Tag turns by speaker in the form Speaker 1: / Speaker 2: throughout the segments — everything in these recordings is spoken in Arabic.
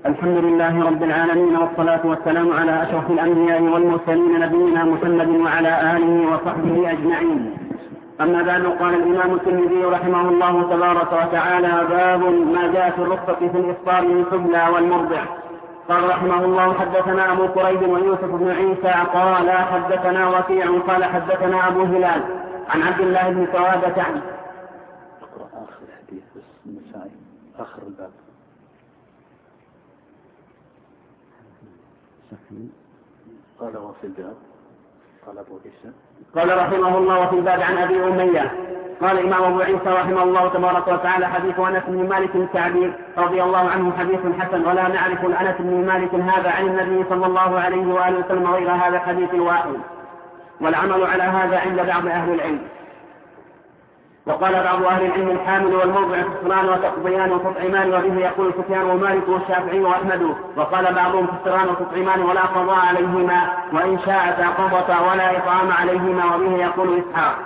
Speaker 1: الحمد لله رب العالمين، والصلاة والسلام على أشرف الأنبياء والمرسلين نبينا محمد وعلى آله وصحبه أجمعين. أما بعد، قال الإمام الترمذي رحمه الله تبارك وتعالى: باب ما جاء في الرخصة في الإفطار للحبلى والمرضع. قال رحمه الله: حدثنا أبو كريب ويوسف بن عيسى قال حدثنا وكيع قال حدثنا أبو هلال عن عبد الله بن ثوابة عنه.
Speaker 2: اقرأ آخر الحديث بس النسائي آخر الباب. قال وفي الباب قال أبو عيسى
Speaker 1: قال رحمه الله: وفي الباب عن أبي أمية. قال الإمام أبو عيسى رحمه الله تبارك وتعالى: حديث أنس بن مالك الكعبي رضي الله عنه حديث حسن، ولا نعرف أنس بن مالك هذا عن النبي صلى الله عليه وآله وسلم غير هذا الحديث الواحد، والعمل على هذا عند بعض أهل العلم. وقال بعض أهل العلم: الحامل والمرضع فطران وتقضيان وتطعمان، وبه يقول سفيان ومالك والشافعي وأحمد. وقال بعضهم فطران وتطعمان ولا قضاء عليهما، وإن شاء تعقبتا ولا إطعام عليهما، وبه يقول إسحاق.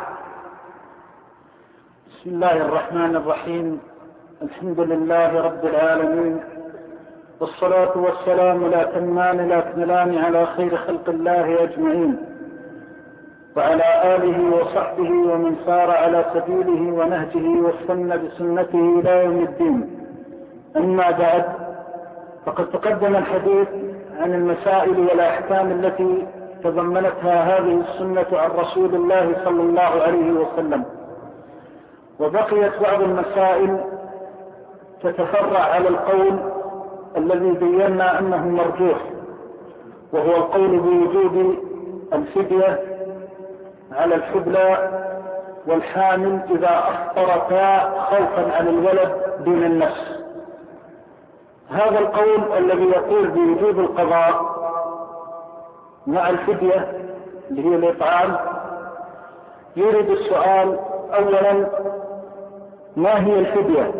Speaker 2: بسم الله الرحمن الرحيم. الحمد لله رب العالمين، والصلاة والسلام الأتمان الأكملان على خير خلق الله أجمعين، وعلى آله وصحبه ومن سار على سبيله ونهجه واستنى بسنته إلى يوم الدين. أما بعد، فقد تقدم الحديث عن المسائل والأحكام التي تضمنتها هذه السنة عن رسول الله صلى الله عليه وسلم، وبقيت بعض المسائل تتفرع على القول الذي بينا أنه مرجوح، وهو القول بوجوب الفدية على الحبلى والحامل إذا أفطرتا خوفا على الولد دون النفس. هذا القول الذي يقول بوجوب القضاء مع الفدية اللي هي الإطعام يريد السؤال: أولا، ما هي الفدية؟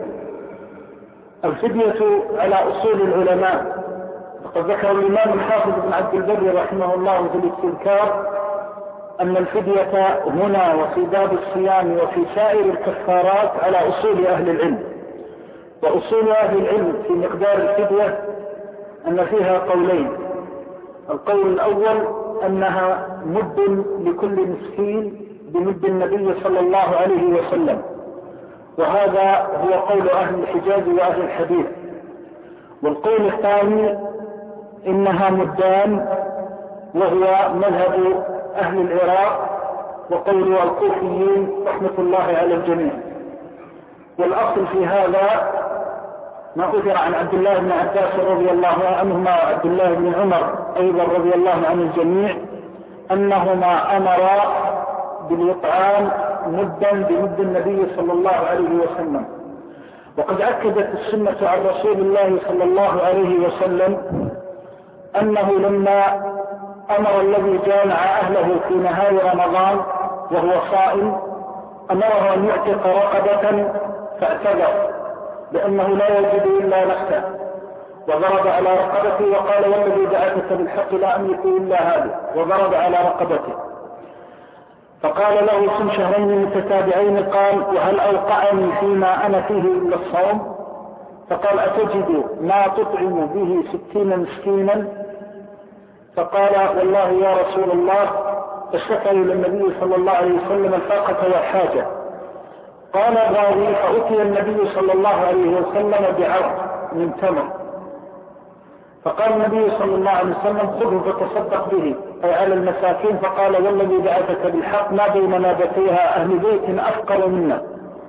Speaker 2: الفدية على أصول العلماء، فقد ذكر الإمام الحافظ بن عبد البر رحمه الله في الاستذكار أن الفدية هنا وفي باب الصيام وفي سائر الكفارات على أصول أهل العلم. وأصول أهل العلم في مقدار الفدية أن فيها قولين: القول الأول أنها مد لكل مسكين بمد النبي صلى الله عليه وسلم، وهذا هو قول أهل الحجاز وأهل الحديث. والقول الثاني إنها مدان، وهو مذهب أهل العراق وقول الكوفيين رحمة الله على الجميع. والأصل في هذا ما أثر عن عبد الله بن عباس رضي الله عنهما وعبد الله بن عمر أيضا رضي الله عن الجميع أنهما أمرا بالإطعام مدا بمد النبي صلى الله عليه وسلم. وقد أكدت السنة عن رسول الله صلى الله عليه وسلم أنه لما أمر الذي جامع أهله في نهاية رمضان وهو صائم أمره أن يعتق رقبة فاعتذر لأنه لا يجد إلا نفسه، وضرب على رقبته وقال: والذي بعثك بالحق لا أملك إلا هذا، وضرب على رقبته. فقال له: صم شهرين متتابعين. قال: وهل أوقعني فيما أنا فيه إلا الصوم؟ فقال: أتجد ما تطعم به 60 مسكينا؟ فقال: والله يا رسول الله. فاشتكى إلى النبي صلى الله عليه وسلم الفاقة والحاجة. قال الراوي: فأتي النبي صلى الله عليه وسلم بعرض من تمر، فقال النبي صلى الله عليه وسلم: خذه فتصدق به، أي على المساكين. فقال: والذي بعثك بالحق ما بين منابتيها أهل بيت أفقر منا.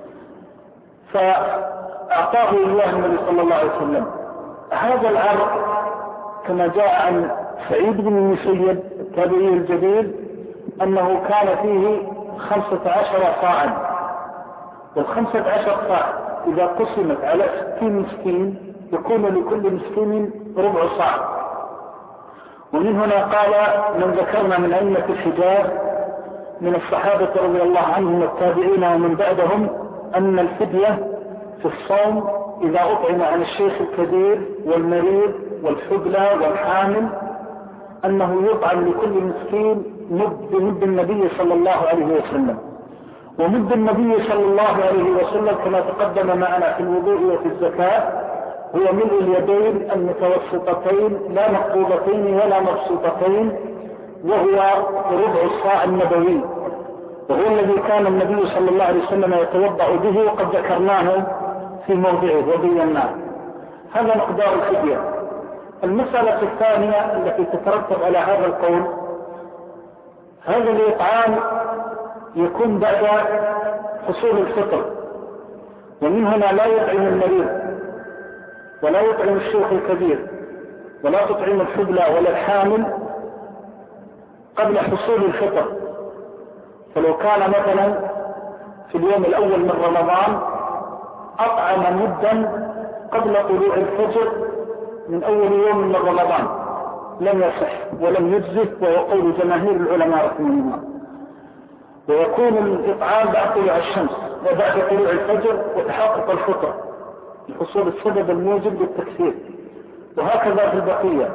Speaker 2: فأعطاه إياه النبي صلى الله عليه وسلم. هذا العرض كما جاء عن سعيد بن المسيب التابعي الجليل أنه كان فيه 15 صاعا، وال15 صاع إذا قسمت على 60 مسكين يكون لكل مسكين ربع صاع. ومن هنا قال من ذكرنا من أئمة الحجاز من الصحابة رضي الله عنهم والتابعين ومن بعدهم أن الفدية في الصوم إذا أطعم عن الشيخ الكبير والمريض والحبلى والحامل أنه يطعم لكل مسكين مد النبي صلى الله عليه وسلم. ومد النبي صلى الله عليه وسلم كما تقدم معنا في الوضوء وفي الزكاة هو ملء اليدين المتوسطتين لا مقبوضتين ولا مبسوطتين، وهو ربع الصاع النبوي، وهو الذي كان النبي صلى الله عليه وسلم يتوضأ به، وقد ذكرناه في موضعه وبيناه. هذا مقدار الفدية. المسألة الثانية التي تترتب على هذا القول، هذا الإطعام يكون بعد حصول الفطر، ومن هنا لا يطعم المريض ولا يطعم الشيخ الكبير ولا تطعم الحبلى ولا الحامل قبل حصول الفطر. فلو كان مثلا في اليوم الأول من رمضان أطعم مدا قبل طلوع الفجر من أول يوم من رمضان لم يصح ولم يجزه، وهو قول جماهير العلماء رحمهم الله. ويكون الإطعام بعد طلوع الشمس وبعد طلوع الفجر وتحقق الفطر لحصول السبب الموجب للتكفير، وهكذا في البقية.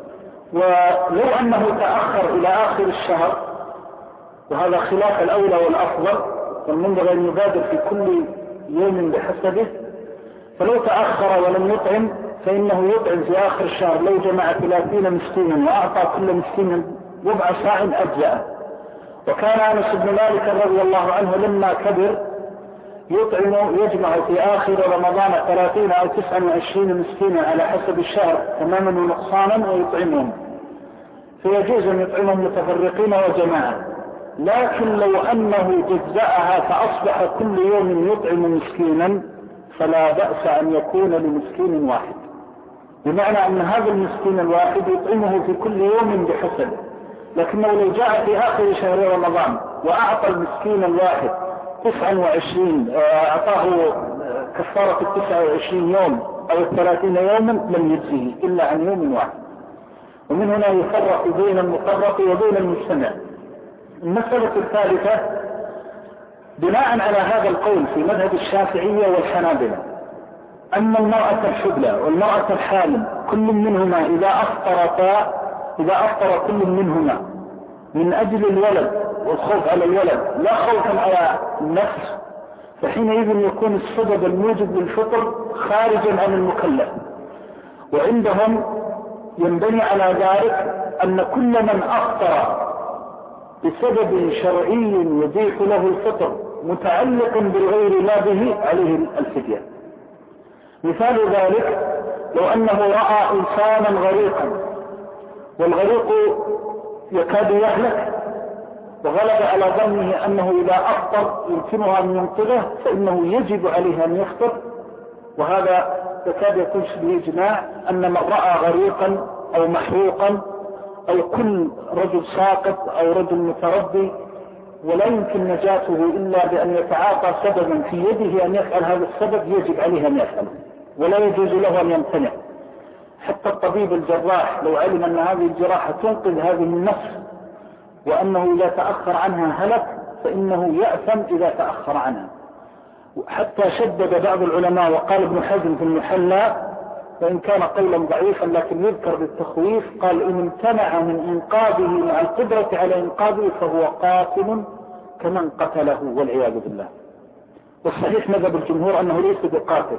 Speaker 2: ولو أنه تأخر إلى آخر الشهر، وهذا خلاف الأولى والأفضل، والمنبغي أن يبادر في كل يوم بحسبه، فلو تأخر ولم يطعم فإنه يطعم في آخر الشهر. لو جمع 30 مسكينا وأعطى كل مسكين ربع صاع أجزأه. وكان أنس بن مالك رضي الله عنه لما كبر يجمع في آخر رمضان 30 أو 29 مسكينا على حسب الشهر تماما ونقصانا ويطعمهم، فيجوز أن يطعمهم متفرقين وجماعة. لكن لو أنه جزأها فأصبح كل يوم يطعم مسكينا فلا بأس أن يكون لمسكين واحد، بمعنى أن هذا المسكين الواحد يطعمه في كل يوم بحسب. لكنه لو جاء في آخر شهر رمضان وأعطى المسكين الواحد 29 أعطاه كفارة 29 يوم أو 30 يوما لم يجزه إلا عن يوم واحد. ومن هنا يفرق بين المفرق وبين المجتمع. المسألة الثالثة، بناء على هذا القول في مذهب الشافعية والحنابلة، أن المرأة الحبلى والمرأة الحامل كل منهما إذا أفطر كل منهما من أجل الولد والخوف على الولد لا خوفا على النفس، فحينئذ يكون السبب الموجب للفطر خارجا عن المكلف. وعندهم ينبني على ذلك أن كل من أفطر بسبب شرعي يبيح له الفطر متعلق بالغير لا به عليه الفدية. مثال ذلك لو أنه رأى إنسانا غريقا والغريق يكاد يهلك، وغلب على ظنه أنه إذا أفطر يمكنها أن ينقذه، فإنه يجب عليه أن يفطر. وهذا يكاد يكون به إجماع أن من رأى غريقا أو محروقا أو كل رجل ساقط أو رجل متربي ولا يمكن نجاته إلا بأن يتعاطى سببا في يده أن يفعل هذا السبب، يجب عليه أن يفعله ولا يجوز له أن يمتنع. حتى الطبيب الجراح لو علم أن هذه الجراحة تنقذ هذه النفس وأنه إذا تأخر عنها هلك فإنه يأثم إذا تأخر عنها. حتى شدد بعض العلماء وقال ابن حزم في المحلى، وإن كان قولا ضعيفا لكن يذكر بالتخويف، قال إن امتنع من إنقاذه مع القدرة على إنقاذه فهو قاتل كمن قتله والعياذ بالله. والصحيح مذهب الجمهور أنه ليس بقاتل.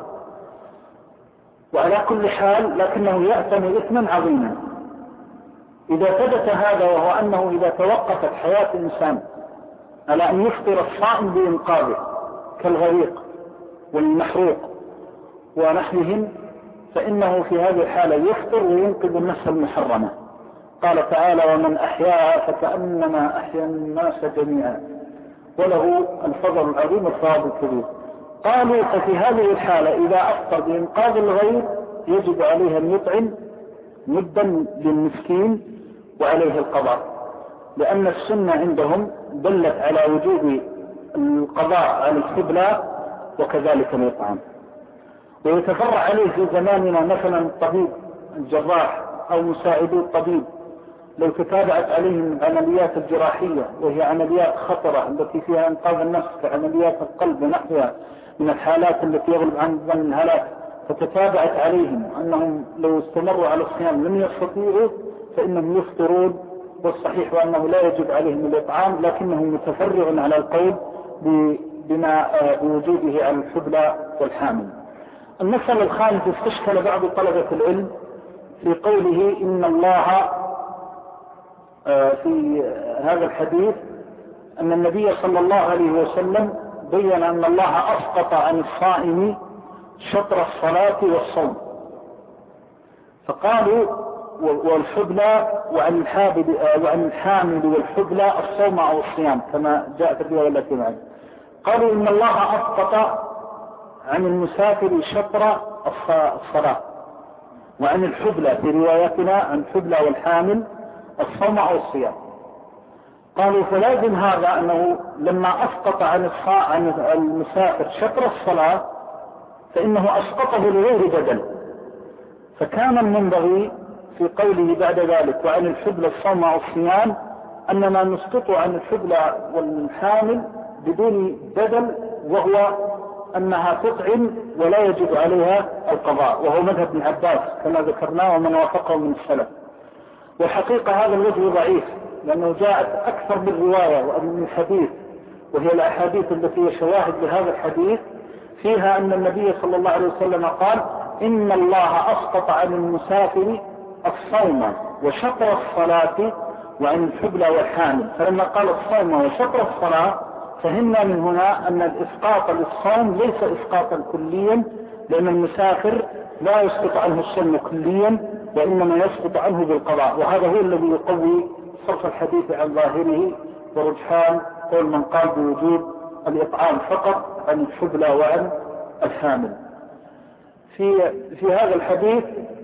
Speaker 2: وعلى كل حال لكنه يأثم إثما عظيما إذا ثبت هذا، وهو أنه إذا توقفت حياة إنسان على أن يفطر الصائم بإنقاذه كالغريق والمحروق ونحوهم، فإنه في هذه الحالة يفطر وينقذ النفس المحرمة. قال تعالى ومن أحياها فكأنما أحيا الناس جميعا وله الفضل العظيم الثواب الكبير. قالوا ففي هذه الحالة إذا أفطر بإنقاذ الغير يجب عليه أن يطعم مدا للمسكين وعليه القضاء، لأن السنة عندهم دلت على وجوب القضاء على الحبلى وكذلك الإطعام. ويتفرع عليه في زماننا مثلا الطبيب الجراح أو مساعدو الطبيب لو تتابعت عليهم العمليات الجراحية وهي عمليات خطرة التي فيها إنقاذ النفس كعمليات القلب ونحوها من الحالات التي يغلب عن ظن الهلاك، فتتابعت عليهم أنهم لو استمروا على الصيام لم يستطيعوا فإنهم يفطرون. والصحيح أنه لا يجب عليهم الإطعام، لكنه متفرع على القول بما بوجوده على الحبلى والحامل. المسألة الخامسة استشكل بعض طلبة العلم في قوله إن الله في هذا الحديث أن النبي صلى الله عليه وسلم بين أن الله أسقط عن الصائم شطر الصلاة والصوم، فقالوا والحبلى وعن الحامل والحبلى الصوم أو الصيام كما جاء في الرواية التي معنا. قالوا إن الله أسقط عن المسافر شطر الصلاة، وعن الحبلى في روايتنا عن الحبلى والحامل الصوم أو الصيام. قالوا فلازم هذا أنه لما أسقط عن المسافر شطر الصلاة فإنه أسقطه لغير بدل، فكان المنبغي في قوله بعد ذلك وعن الحبلى الصوم أو الصيام أننا نسقط عن الحبلى والحامل بدون بدل، وهو أنها تطعم ولا يجب عليها القضاء، وهو مذهب ابن عباس كما ذكرناه ومن وافقه من السلف. والحقيقة هذا الوجه ضعيف، لأنه جاءت أكثر من رواية ومن حديث، وهي الأحاديث التي هي شواهد لهذا الحديث فيها أن النبي صلى الله عليه وسلم قال إن الله أسقط عن المسافر الصوم وشطر الصلاة وعن الحبلى والحامل. فلما قال الصوم وشطر الصلاة فهمنا من هنا أن الإسقاط للصوم ليس إسقاطا كليا، لأن المسافر لا يسقط عنه الصوم كليا وإنما يسقط عنه بالقضاء، وهذا هو الذي يقوي صرف الحديث عن ظاهره ورجحان قول من قال بوجود الإطعام فقط عن الحبلى وعن الحامل. في هذا الحديث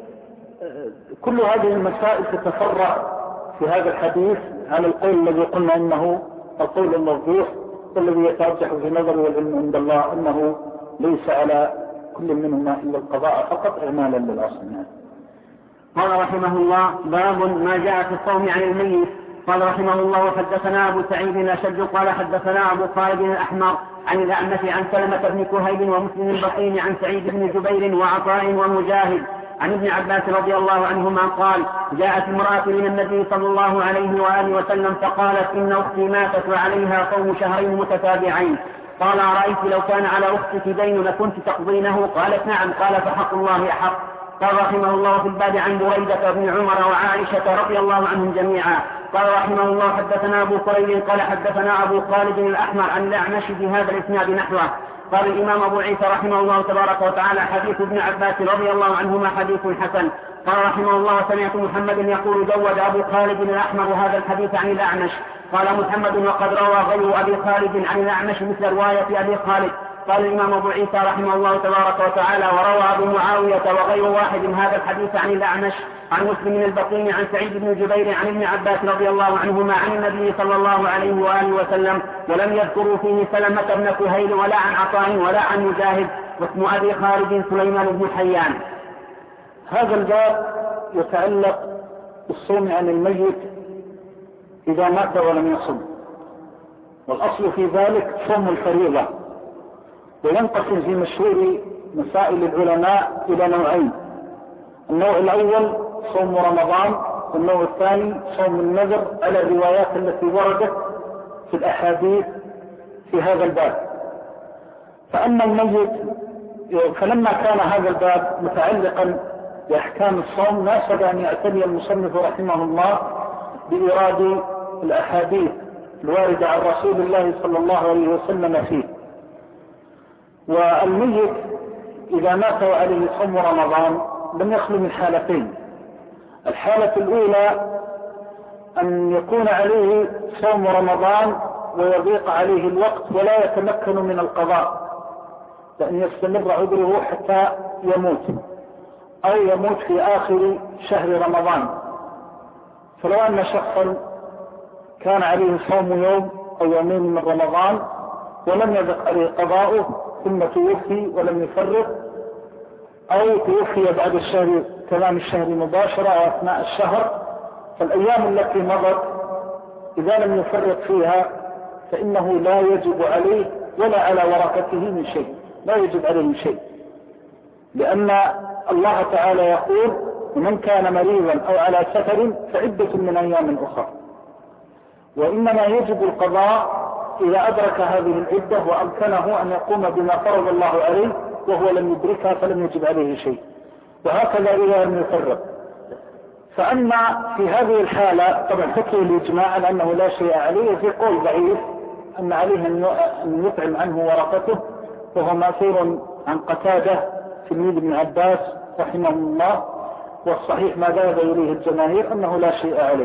Speaker 2: كل هذه المسائل تتفرع في هذا الحديث على القول الذي قلنا إنه القول المرجوح والذي يترجح في نظر والعلم عند الله أنه ليس على كل منهما إلا القضاء فقط إعمالا للأصل.
Speaker 1: قال رحمه الله باب ما جاء في الصوم عن الميت. قال رحمه الله وحدثنا أبو سعيد الأشج قال حدثنا أبو خالد الأحمر عن الأعمش عن سلمة بن كهيل ومسلم البطين عن سعيد بن جبير وعطاء ومجاهد عن ابن عباس رضي الله عنهما قال جاءت امرأة من النبي صلى الله عليه وآله وسلم فقالت إن أختي ماتت وعليها صوم شهرين متتابعين. قال أرأيت لو كان على أختك دين لكنت تقضينه؟ قالت نعم. قال فحق الله أحق. قال رحمه الله في الباب عن بريدة بن عمر وعائشة رضي الله عنهم جميعا. قال رحمه الله حدثنا أبو كريب قال حدثنا أبو خالد الأحمر عن الأعمش بهذا الإسناد نحوه. قال الإمام أبو عيسى رحمه الله تبارك وتعالى حديث ابن عباس رضي الله عنهما حديث حسن. قال رحمه الله سمعت محمد يقول زود أبو خالد الأحمر هذا الحديث عن الأعمش. قال محمد وقد روى غير أبي خالد عن الأعمش مثل رواية أبي خالد. قال الإمام أبو عيسى رحمه الله تبارك وتعالى وروى أبو معاوية وغير واحد هذا الحديث عن الأعمش عن مسلم البطين عن سعيد بن جبير عن ابن عباس رضي الله عنهما عن النبي صلى الله عليه وآله وسلم، ولم يذكروا فيه سلمة بن كهيل ولا عن عطاء ولا عن مجاهد، واسم أبي خالد سليمان بن حيان.
Speaker 2: هذا الباب يتعلق بالصوم عن الميت إذا مات ولم يصم، والأصل في ذلك صوم الفريضة، وينقسم في مشهور مسائل العلماء إلى نوعين: النوع الأول صوم رمضان، والنوع الثاني صوم النذر على الروايات التي وردت في الأحاديث في هذا الباب. فأما الميت فلما كان هذا الباب متعلقا بأحكام الصوم ناسب أن يعتني المصنف رحمه الله بإيراد الأحاديث الواردة عن رسول الله صلى الله عليه وسلم فيه. والميت إذا مات وعليه صوم رمضان لم يخلو من حالتين: الحالة الأولى أن يكون عليه صوم رمضان ويضيق عليه الوقت ولا يتمكن من القضاء، لأن يستمر عذره حتى يموت، أو يموت في آخر شهر رمضان. فلو أن شخصا كان عليه صوم يوم أو يومين من رمضان ولم يضق عليه قضاؤه ثم توفي ولم يفرق، أو توفي بعد الشهر تمام الشهر مباشرة أو أثناء الشهر، فالأيام التي مضت إذا لم يفرق فيها فإنه لا يجب عليه ولا على ورثته من شيء، لا يجب عليه شيء، لأن الله تعالى يقول: ومن كان مريضا أو على سفر فعدة من أيام أخرى. وإنما يجب القضاء إذا أدرك هذه العدة وأمكنه أن يقوم بما فرض الله عليه وهو لم يدركها فلم يجب عليه شيء، وهكذا إذا لم يفرق. فأما في هذه الحالة طبعا حكي الإجماع على أنه لا شيء عليه، وفي قول ضعيف أن عليه أن يطعم عنه ورثته، وهو مأثور عن قتادة تلميذ ابن عباس رحمه الله، والصحيح ما ذهب إليه الجماهير أنه لا شيء عليه.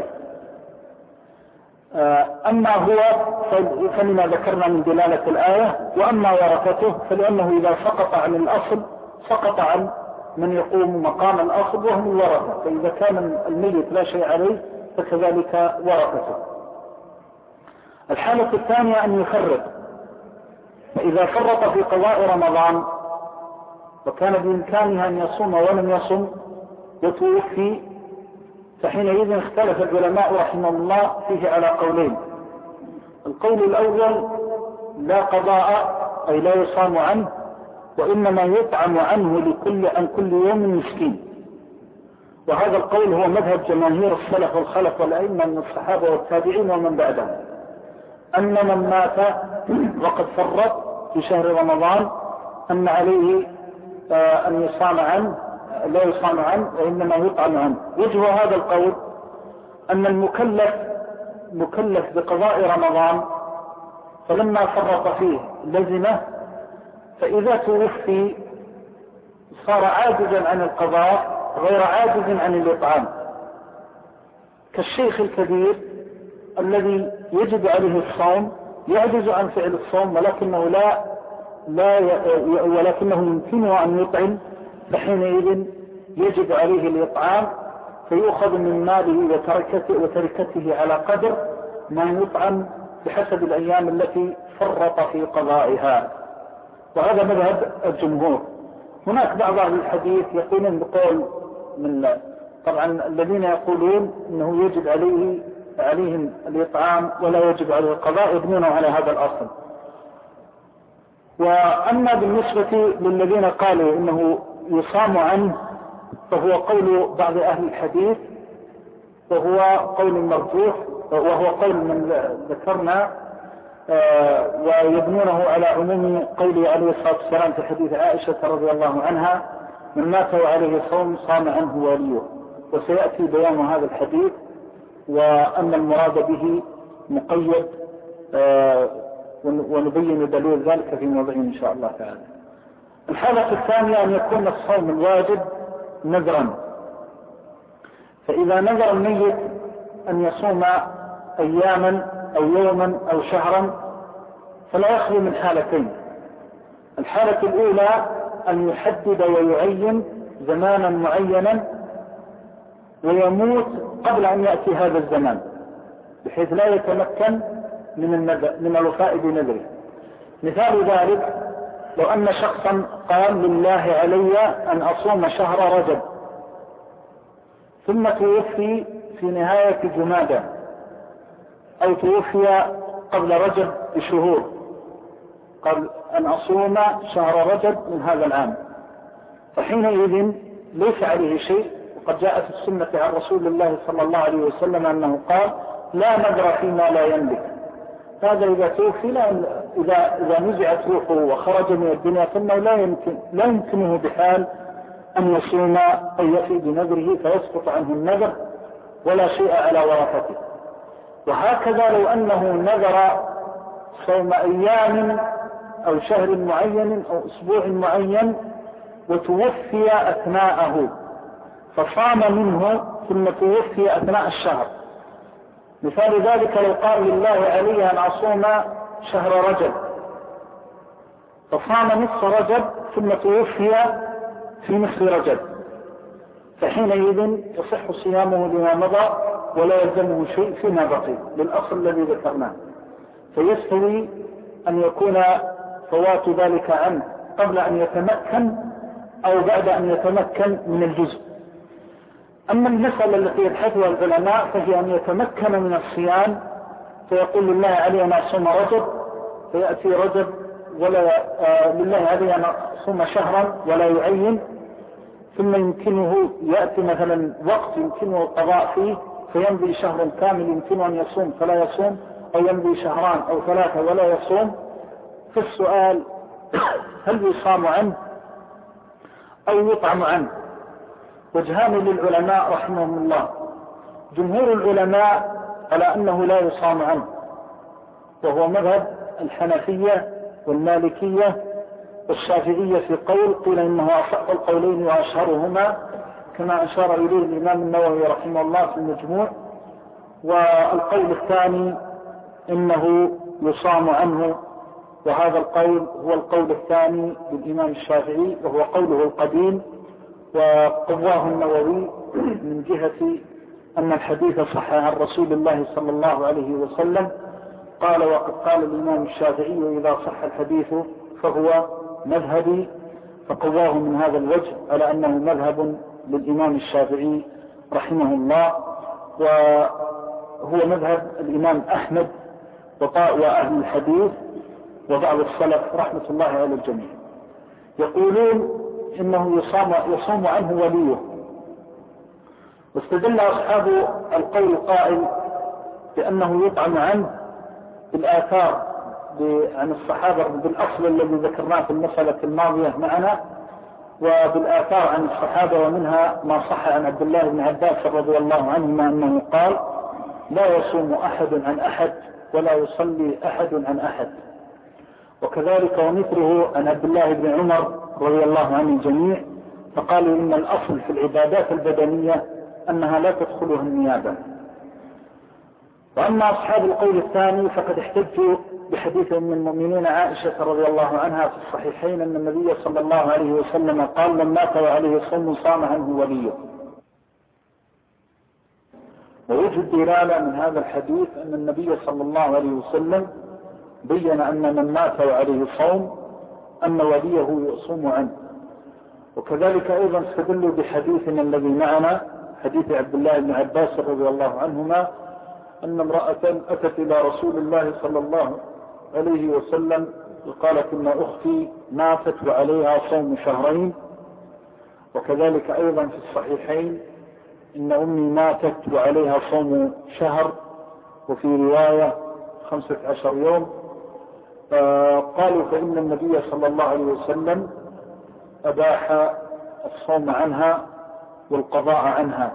Speaker 2: أما هو فلما ذكرنا من دلالة الآية، وأما ورثته فلأنه إذا سقط عن الأصل سقط عن من يقوم مقام الأصل وهم الورثة، فإذا كان الميت لا شيء عليه فكذلك ورثته. الحالة الثانية أن يفرط، فإذا فرط في قضاء رمضان وكان بإمكانها أن يصوم ولم يصم وتوفي، فحينئذ اختلف العلماء رحمه الله فيه على قولين. القول الأول لا قضاء أي لا يصام عنه، وإنما يطعم عنه عن كل يوم مسكين، وهذا القول هو مذهب جماهير السلف والخلف والأئمة من الصحابة والتابعين ومن بعدهم، أن من مات وقد فرط في شهر رمضان أن عليه أن يصام عنه، لا يصام عنه وإنما يطعم عنه. وجه هذا القول أن المكلف مكلف بقضاء رمضان، فلما فرط فيه لزمه، فإذا توفي صار عاجزا عن القضاء غير عاجز عن الإطعام، كالشيخ الكبير الذي يجب عليه الصوم يعجز عن فعل الصوم ولكنه يمكنه أن يطعم، فحينئذ يجب عليه الإطعام، فيؤخذ من ماله وتركته على قدر ما يطعم بحسب الأيام التي فرط في قضائها، وهذا مذهب الجمهور. هناك بعض أهل الحديث يقولون بقول من طبعا الذين يقولون أنه يجب عليهم الإطعام ولا يجب عليه القضاء، يبنونه على هذا الأصل. وأما بالنسبة للذين قالوا إنه يصام عنه فهو قول بعض أهل الحديث، وهو قول مرجوح، وهو قول من ذكرنا، ويبنونه على عموم قوله عليه الصلاة والسلام في حديث عائشة رضي الله عنها: من مات وعليه صوم صام عنه وليه. وسيأتي بيان هذا الحديث وأن المراد به مقيد، ونبين دليل ذلك في موضعه إن شاء الله تعالى. الحالة الثانية أن يكون الصوم الواجب نذرا، فإذا نذر الميت أن يصوم أياما أو يوما أو شهرا فلا يخلو من حالتين. الحالة الأولى أن يحدد ويعين زمانا معينا ويموت قبل أن يأتي هذا الزمان، بحيث لا يتمكن من الوفاء بنذره. مثال ذلك لو أن شخصا قال: لله علي أن أصوم شهر رجب، ثم توفي في نهاية جمادى، أو توفي قبل رجب بشهور، قال أن أصوم شهر رجب من هذا العام، فحينئذ ليس عليه شيء. وقد جاء في السنة عن رسول الله صلى الله عليه وسلم أنه قال: لا نذر فيما لا يملك. هذا إذا توفي إذا نزعت روحه وخرج من الدنيا ثم لا يمكنه بحال أن يصوم أو يفي بنذره، فيسقط عنه النذر ولا شيء على ورثته. وهكذا لو أنه نذر صوم أيام أو شهر معين أو أسبوع معين وتوفي أثناءه، فصام منه ثم توفي أثناء الشهر. مثال ذلك لو قال: لله علي أن أصوم شهر رجب، فصام نصف رجب ثم توفي في نصف رجب، فحينئذ يصح صيامه لما مضى ولا يلزمه شيء فيما بقي للأصل الذي ذكرناه. فيستوي أن يكون فوات ذلك عنه قبل أن يتمكن أو بعد أن يتمكن من الجزء. أما المسألة التي يبحثها العلماء فهي أن يتمكن من الصيام، فيقول: لله علي أن أصوم رجب، فيأتي رجب لله علي أن أصوم شهرا ولا يعين، ثم يمكنه يأتي مثلا وقت يمكنه القضاء فيه فيمضي شهر كامل يمكنه أن يصوم فلا يصوم، أو يمضي شهران أو ثلاثة ولا يصوم. في السؤال: هل يصام عنه أو يطعم عنه. وجهان للعلماء رحمهم الله. جمهور العلماء على أنه لا يصام عنه، وهو مذهب الحنفية والمالكية والشافعية في قول قيل إنه أصح القولين وأشهرهما، كما أشار إليه الإمام النووي رحمه الله في المجموع. والقول الثاني إنه يصام عنه، وهذا القول هو القول الثاني للإمام الشافعي، وهو قوله القديم، وقواه النووي من جهة أن الحديث صح عن رسول الله صلى الله عليه وسلم. قال وقد قال الإمام الشافعي إذا صح الحديث فهو مذهبي، فقواه من هذا الوجه على أنه مذهب للإمام الشافعي رحمه الله، وهو مذهب الإمام أحمد وأهل الحديث وبعض السلف رحمة الله على الجميع. يقولون إنه يصوم عنه وليه، واستدل أصحاب القول القائل بأنه يطعم عنه بالآثار عن الصحابة، بالأصل الذي ذكرناه في المسألة الماضية معنا، وبالآثار عن الصحابة، ومنها ما صح عن عبد الله بن عباس رضي الله عنهما أنه قال لا يصوم أحد عن أحد ولا يصلي أحد عن أحد. وكذلك ومثله عن عبد الله بن عمر رضي الله عنه الجميع، فقالوا إن الأصل في العبادات البدنية أنها لا تدخلها النيابة. وأما أصحاب القول الثاني فقد احتجوا بحديث من المؤمنين عائشة رضي الله عنها في الصحيحين أن النبي صلى الله عليه وسلم قال من مات وعليه صوم صام عنه وليه. ووجد دلالة من هذا الحديث أن النبي صلى الله عليه وسلم بين أن من مات وعليه صوم أن وليه يصوم عنه. وكذلك أيضا استدلوا بحديثنا الذي معنا، حديث عبد الله بن عباس رضي الله عنهما، أن امرأة أتت إلى رسول الله صلى الله عليه وسلم وقالت إن أختي ماتت وعليها صوم شهرين. وكذلك أيضا في الصحيحين إن أمي ماتت وعليها صوم شهر، وفي رواية 15 يوم. قالوا فإن النبي صلى الله عليه وسلم أباح الصوم عنها والقضاء عنها.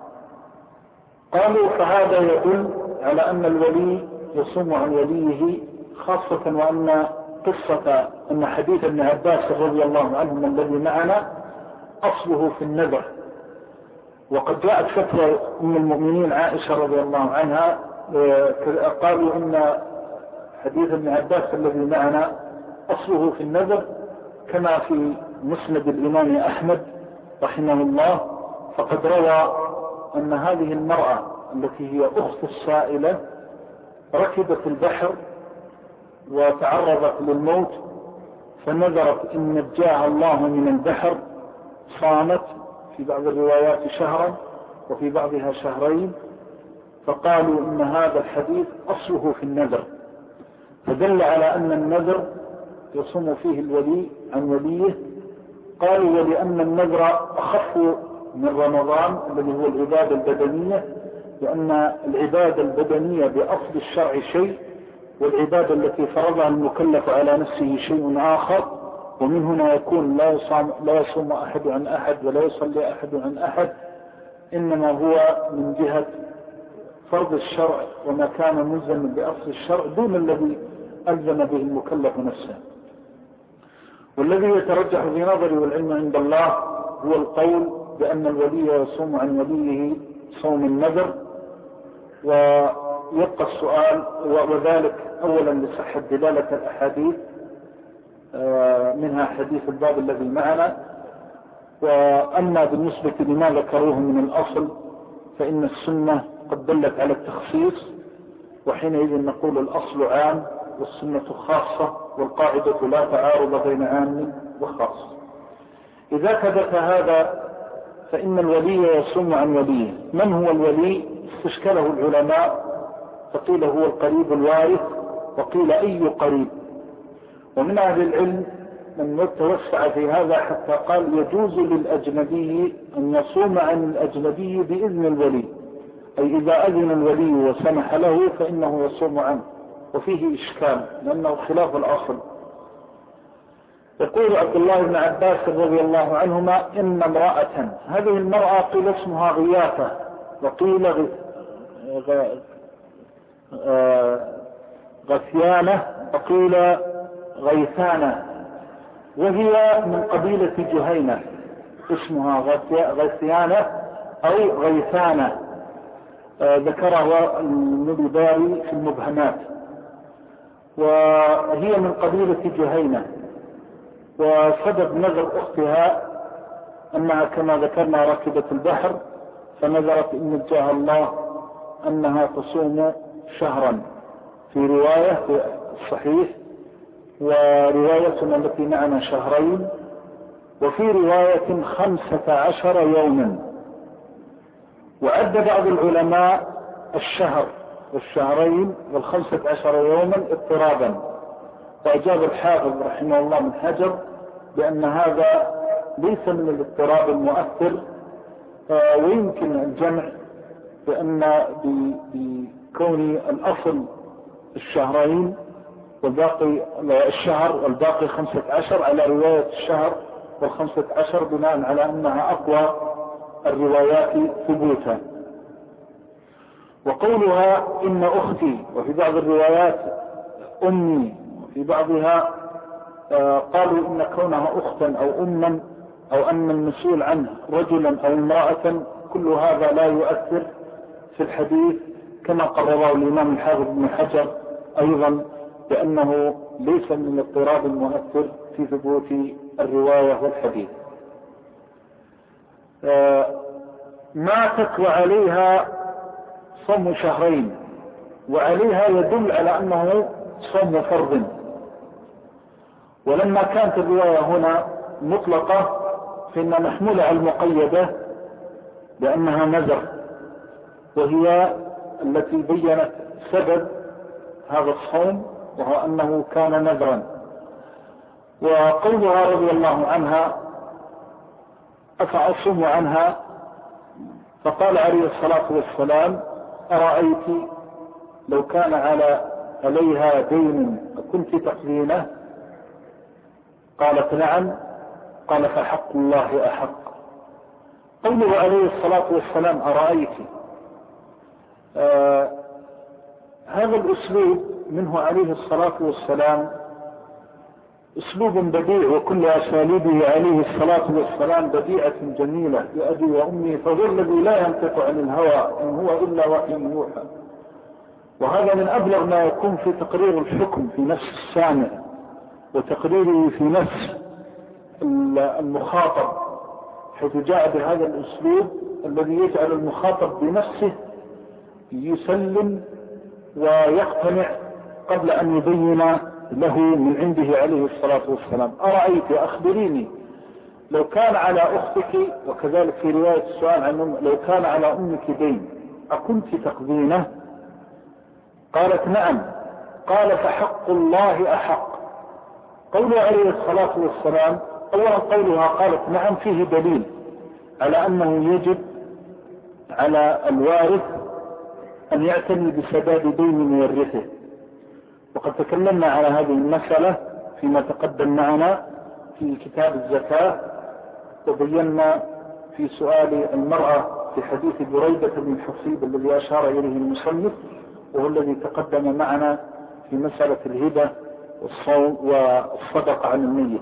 Speaker 2: قالوا فهذا يدل على أن الولي يصوم عن وليه، خاصة وأن قصة أن حديث ابن عباس رضي الله عنهما الذي معنا أصله في النذر. وقد جاءت فتوى أم المؤمنين عائشة رضي الله عنها، قالوا إن حديث ابن عباس الذي معنا أصله في النذر، كما في مسند الإمام أحمد رحمه الله. فقد روى أن هذه المرأة التي هي أخت السائلة ركبت البحر وتعرضت للموت، فنذرت إن نجاها الله من البحر صامت في بعض الروايات شهرا وفي بعضها شهرين. فقالوا إن هذا الحديث أصله في النذر، فدل على أن النذر يصوم فيه الولي عن وليه. قالوا ولأن النذر أخف من رمضان الذي هو العبادة البدنية، لأن العبادة البدنية بأصل الشرع شيء، والعبادة التي فرضها المكلف على نفسه شيء آخر. ومن هنا يكون لا يصوم أحد عن أحد ولا يصلي أحد عن أحد، إنما هو من جهة فرض الشرع وما كان ملزما بأصل الشرع دون الذي ألزم به المكلف نفسه. والذي يترجح في نظري والعلم عند الله هو القول بأن الولي يصوم عن وليه صوم النذر. ويبقى السؤال، وذلك أولا لصحة دلالة الأحاديث، منها حديث الباب الذي معنا. وأما بالنسبة لما ذكروه من الأصل فإن السنة قد دلت على التخصيص، وحينئذ نقول الأصل عام والسنة خاصة، والقاعدة لا تعارض بين عام وخاص. إذا ثبت هذا فإن الولي يصوم عن وليه. من هو الولي؟ استشكله العلماء، فقيل هو القريب الوارث، وقيل أي قريب. ومن أهل العلم من يتوسع في هذا حتى قال يجوز للأجنبي أن يصوم عن الأجنبي بإذن الولي، أي إذا أذن الولي وسمح له فإنه يصوم عنه. وفيه إشكال لأنه خلاف الأصل، يقول عبد الله بن عباس رضي الله عنهما إن امرأة، هذه المرأة قيل اسمها غياثة وقيل غثيانة وقيل غيثانة، وهي من قبيلة جهينة، اسمها غثيانة أو غيثانة، ذكره النبذاري في المبهمات، وهي من قبيلة جهينة. وسبب نذر أختها أنها كما ذكرنا ركبت البحر، فنذرت إن نجاها الله أنها تصوم شهرا، في رواية في الصحيح، وروايتنا التي معنا شهرين، وفي رواية 15 يوما. وعد بعض العلماء الشهر والشهرين وال15 يوما اضطرابا، وأجاب الحافظ رحمه الله من حجر بأن هذا ليس من الاضطراب المؤثر، ويمكن الجمع بأن بكون الأصل الشهرين والباقي الشهر والباقي 15 على رواية الشهر وال15 بناء على أنها أقوى الروايات ثبوتا. وقولها إن أختي، وفي بعض الروايات أمي، وفي بعضها قالوا إن كونها أختا أو أما أو أن المسؤول عنه رجلا أو امرأة، كل هذا لا يؤثر في الحديث، كما قرره الإمام الحافظ بن حجر أيضا بأنه ليس من الاضطراب المؤثر في ثبوت الرواية والحديث. ماتت وعليها صوم شهرين، وعليها يدل على أنه صوم فرض، ولما كانت الرواية هنا مطلقة فإن نحملها المقيدة بأنها نذر، وهي التي بيّنت سبب هذا الصوم، وهو أنه كان نذرا. وقولها رضي الله عنها أفأصوم عنها، فقال عليه الصلاة والسلام أرأيت لو كان عليها دين كنت تقضينه؟ قالت نعم. قال فحق الله أحق. قوله عليه الصلاة والسلام أرأيت، هذا الأسلوب منه عليه الصلاة والسلام أسلوب بديع، وكل أساليبه عليه الصلاة والسلام بديعة جميلة بأبي وأمي، فهو الذي لا ينطق عن الهوى إن هو إلا وحي يوحى. وهذا من أبلغ ما يكون في تقرير الحكم في نفس السامع، وتقريره في نفس المخاطب، حيث جاء بهذا الأسلوب الذي يجعل المخاطب بنفسه يسلم ويقتنع قبل أن يبين له من عنده عليه الصلاة والسلام. أرأيت، أخبريني، لو كان على أختك، وكذلك في رواية السؤال عن لو كان على أمك دين أكنت تقضينه؟ قالت نعم. قال فحق الله أحق. قوله عليه الصلاة والسلام، أولا قولها قالت نعم فيه دليل على أنه يجب على الوارث أن يعتني بسداد دين مورثه، وقد تكلمنا على هذه المسألة فيما تقدم معنا في كتاب الزكاة، وبينا في سؤال المرأة في حديث بريدة بن الحصيب الذي أشار إليه المصنف، وهو الذي تقدم معنا في مسألة الهبة والصوم والصدقة عن الميت.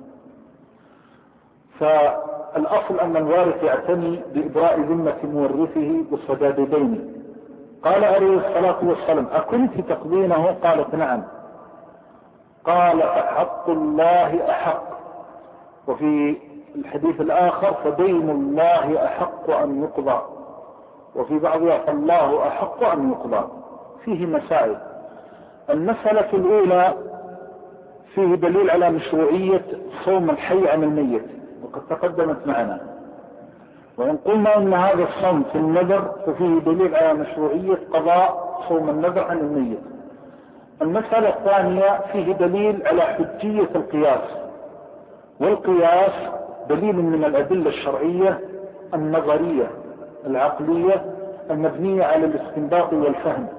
Speaker 2: فالأصل أن الوارث يعتني بإبراء ذمة مورثه بسداد دينه. قال عليه الصلاة والسلام أكنت تقضينه؟ قالت نعم. قال فحق الله أحق. وفي الحديث الآخر فدين الله أحق أن يقضى، وفي بعضها فالله أحق أن يقضى. فيه مسائل. المسألة الأولى فيه دليل على مشروعية صوم الحي عن الميت، وقد تقدمت معنا. وإن قلنا أن هذا الصوم في النذر ففيه دليل على مشروعية قضاء صوم النذر عن الميت. المسألة الثانية فيه دليل على حجية القياس، والقياس دليل من الأدلة الشرعية النظرية العقلية المبنية على الاستنباط والفهم،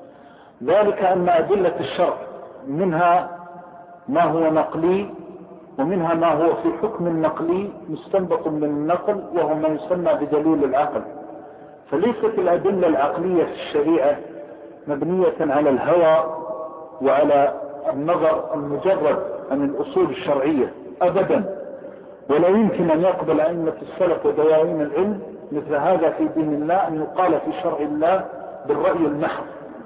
Speaker 2: ذلك أن أدلة الشرع منها ما هو نقلي ومنها ما هو في حكم نقلي مستنبط من النقل وهو ما يسمى بدليل العقل. فليست الأدلة العقلية في الشريعة مبنية على الهوى وعلى النظر المجرد عن الأصول الشرعية أبدا، ولا يمكن أن يقبل أئمة السلف ودواوين العلم مثل هذا في دين الله أن يقال في شرع الله بالرأي المحض.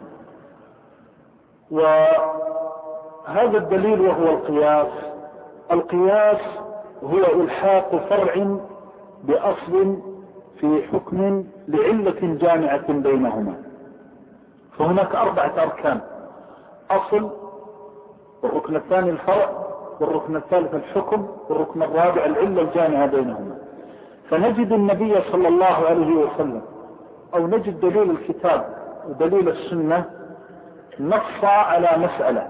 Speaker 2: وهذا الدليل وهو القياس. القياس هو إلحاق فرع بأصل في حكم لعلة جامعة بينهما. فهناك 4 أركان: أصل، والركن الثاني الفرع، والركن الثالث الحكم، والركن الرابع العلة الجامعة بينهما. فنجد النبي صلى الله عليه وسلم أو نجد دليل الكتاب ودليل السنة نص على مسألة،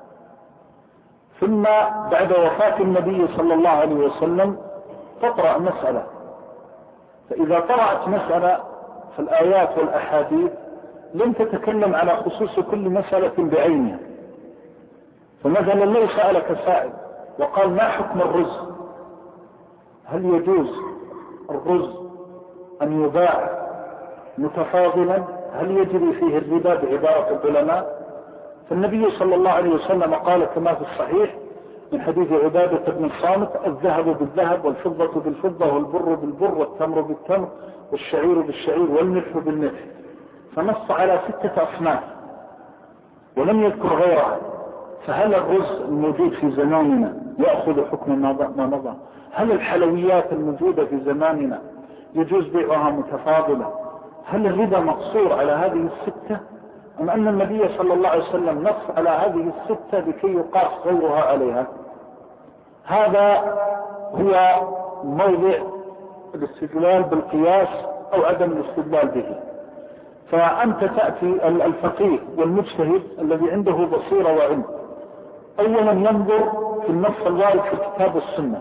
Speaker 2: ثم بعد وفاة النبي صلى الله عليه وسلم تطرأ مسألة. فإذا طرأت مسألة في الآيات والأحاديث لم تتكلم على خصوص كل مسألة بعينها. فمثلا لو سألك سائل وقال: ما حكم الرز؟ هل يجوز الرز أن يباع متفاضلا؟ هل يجري فيه الربا بعبارة العلماء؟ فالنبي صلى الله عليه وسلم قال كما في الصحيح من حديث عبادة بن الصامت: الذهب بالذهب، والفضة بالفضة، والبر بالبر، والتمر بالتمر، والشعير بالشعير، والملح بالملح. فنص على 6 أصناف ولم يذكر غيرها. فهل الرز الموجود في زماننا يأخذ حكم ما مضى؟ هل الحلويات الموجودة في زماننا يجوز بيعها متفاضلة؟ هل الربا مقصور على هذه 6 أم أن النبي صلى الله عليه وسلم نص على هذه 6 لكي يقاس غيرها عليها؟ هذا هو موضع الاستدلال بالقياس أو عدم الاستدلال به. فأنت تأتي الفقيه والمجتهد الذي عنده بصيرة وعلم أولا ينظر في النص الوارد في الكتاب والسنة،